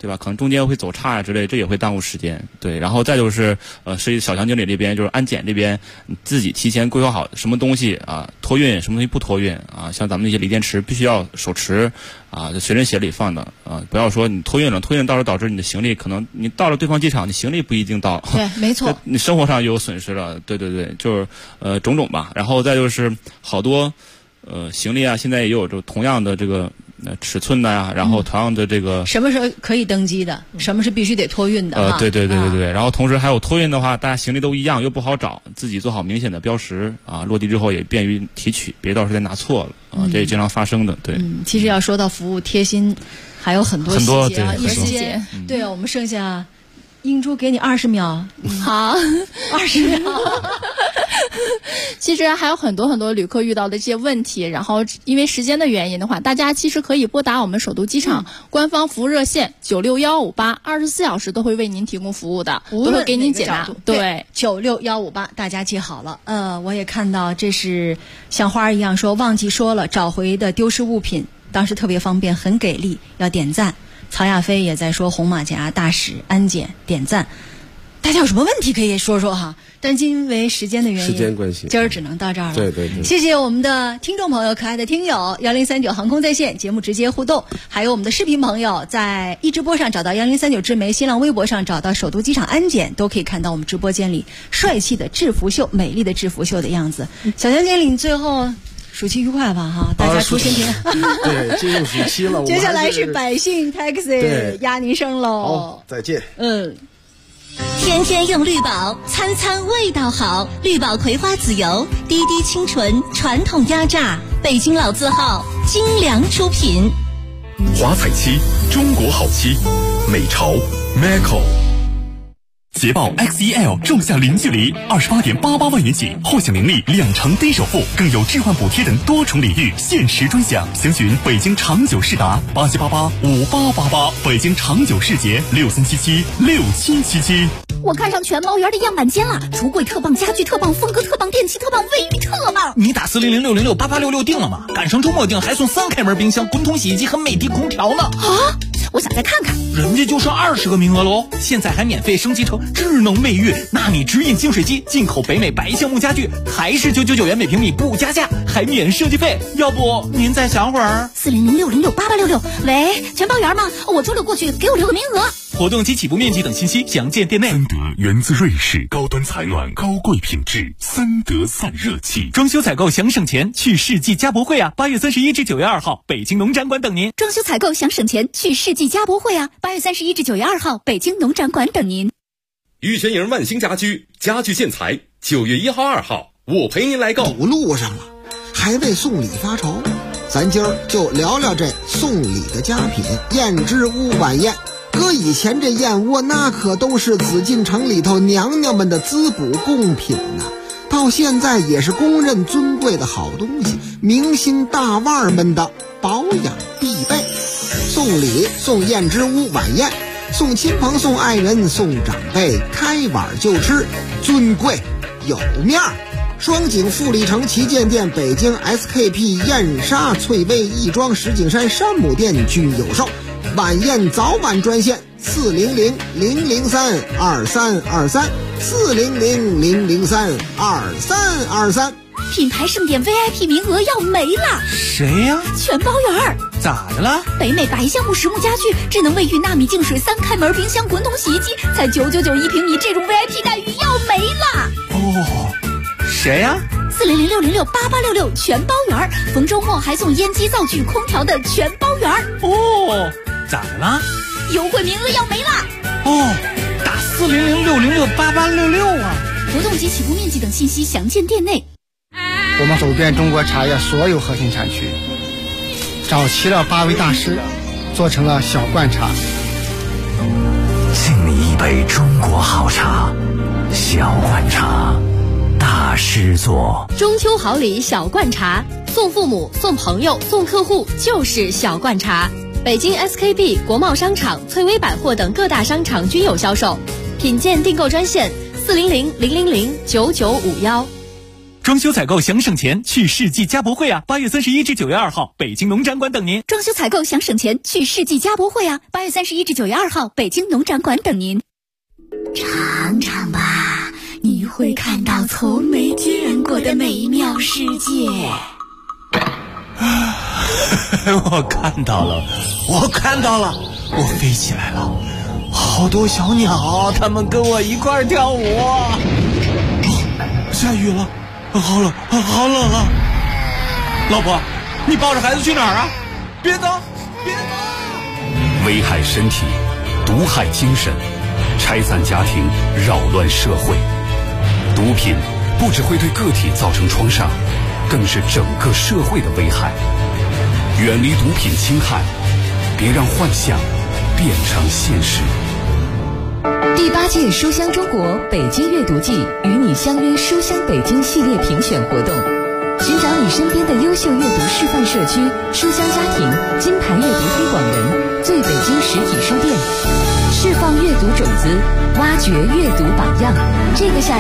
对吧？可能中间会走岔之类，这也会耽误时间。对，然后再就是是小强经理这边，就是安检这边，你自己提前规划好什么东西啊托运，什么东西不托运啊。像咱们那些锂电池必须要手持啊，随身鞋里放的啊，不要说你托运了，到时候导致你的行李可能你到了对方机场，你行李不一定到。 对，没错。 你生活上又有损失了。对对对，就是种种吧。然后再就是好多行李啊，现在也有这同样的这个尺寸的呀，然后同样的这个什么时候可以登机的，什么是必须得托运的。 对对对对对。然后同时还有托运的话，大家行李都一样又不好找，自己做好明显的标识啊，落地之后也便于提取，别到时候再拿错了啊，这也经常发生的。对。 其实要说到服务贴心，还有很多细节啊， 一时间。对啊，我们剩下英珠给你20秒。 好 ，20秒。 其实还有很多旅客遇到的这些问题，然后因为时间的原因的话，大家其实可以拨打我们首都机场官方服务热线96158，24小时都会为您提供服务的，都会给您解答。对 ，96158，大家记好了。我也看到这是像花一样说忘记说了，找回的丢失物品当时特别方便，很给力，要点赞。曹亚飞也在说红马甲大使安检点赞。大家有什么问题可以说说哈，但因为时间的原因， 时间关系， 今儿只能到这儿了。 对对对， 谢谢我们的听众朋友，可爱的听友1039航空在线节目直接互动，还有我们的视频朋友在一直播上找到1039智媒，新浪微博上找到首都机场安检，都可以看到我们直播间里帅气的制服秀、美丽的制服秀的样子。小强经理，你最后暑期愉快吧哈，大家出行平安。 对，进入暑期了， 接下来是百姓 taxi 压您声喽。 好，再见。 天天用绿宝，餐餐味道好。绿宝葵花籽油，滴滴清纯，传统压榨，北京老字号，精良出品。 华彩漆，中国好漆，美潮 Macco。捷豹 XEL 重享零距离，28.88万元起，或享零利2成低首付，更有置换补贴等多重礼遇，限时专享。详询北京长久世达87885888，北京长久世捷63776777。 我看上全包园的样板间了，橱柜特棒，家具特棒，风格特棒，电器特棒，卫浴特棒。 你打40066688866订了吗？赶上周末订还送3开门冰箱、滚筒洗衣机和美的空调呢。 啊！我想再看看。 人家就剩20个名额喽，现在还免费升级成智能卫浴，纳米直饮净水机，进口北美白橡木家具，还是999元每平米不加价，还免设计费。要不您再想会儿 ？40066688866，喂，全包园吗？我周六过去，给我留个名额。 活动及起步面积等信息详见店内。 森德源自瑞士，高端采暖，高贵品质，森德散热器。 装修采购想省钱，去世纪家博会啊！8月31至9月2号，北京农展馆等您。 装修采购想省钱，去世纪家博会啊！8月31至9月2号，北京农展馆等您。 玉泉营万兴家居家具建材，9月1号、2号，我陪您来购。 堵路上了，还为送礼发愁，咱今儿就聊聊这送礼的佳品——燕之屋晚宴。搁以前这燕窝那可都是紫禁城里头娘娘们的滋补贡品呐，到现在也是公认尊贵的好东西，明星大腕们的保养必备。送礼送燕之屋晚宴，送亲朋送爱人送长辈，开碗就吃，尊贵有面儿。双井富力城旗舰店、北京 SKP 燕莎翠微亦庄石景山山姆店均有售。晚宴早晚专线400-003-2323，400-003-2323。 品牌盛典 VIP 名额要没了。 谁呀？ 全包园。 咋的了？ 北美白橡木实木家具、智能卫浴、纳米净水、3开门冰箱、滚筒洗衣机，才999一平米，这种 VIP 待遇要没了。 哦，谁呀 ？400-606-8866全包园，逢周末还送烟机、灶具、空调的全包园。 哦，咋的了？ 优惠名额要没了。 哦，打400-606-8866啊！ 活动及起步面积等信息详见店内。 我们走遍中国茶叶所有核心产区，找齐了8位大师，做成了小罐茶。 敬你一杯中国好茶，小罐茶。大师座中秋好礼小罐茶，送父母、送朋友、送客户就是小罐茶。北京 SKP、国贸商场、翠微百货等各大商场均有销售。品鉴订购专线400-000-9951。 装修采购想省钱，去世纪家博会啊！8月31至9月2号，北京农展馆等您。 装修采购想省钱，去世纪家博会啊！8月31至9月2号，北京农展馆等您。 尝尝吧，你会看到从没见过的美妙世界。 我看到了，我飞起来了，好多小鸟，它们跟我一块儿跳舞。下雨了，好冷啊！老婆，你抱着孩子去哪儿啊？别走！ 危害身体，毒害精神，拆散家庭，扰乱社会。毒品不只会对个体造成创伤，更是整个社会的危害。远离毒品侵害，别让幻想变成现实。 第8届书香中国北京阅读季与你相约书香北京系列评选活动，寻找你身边的优秀阅读示范社区、书香家庭、金牌阅读推广人、最北京实体书店，释放阅读种子，挖掘阅读榜样。这个夏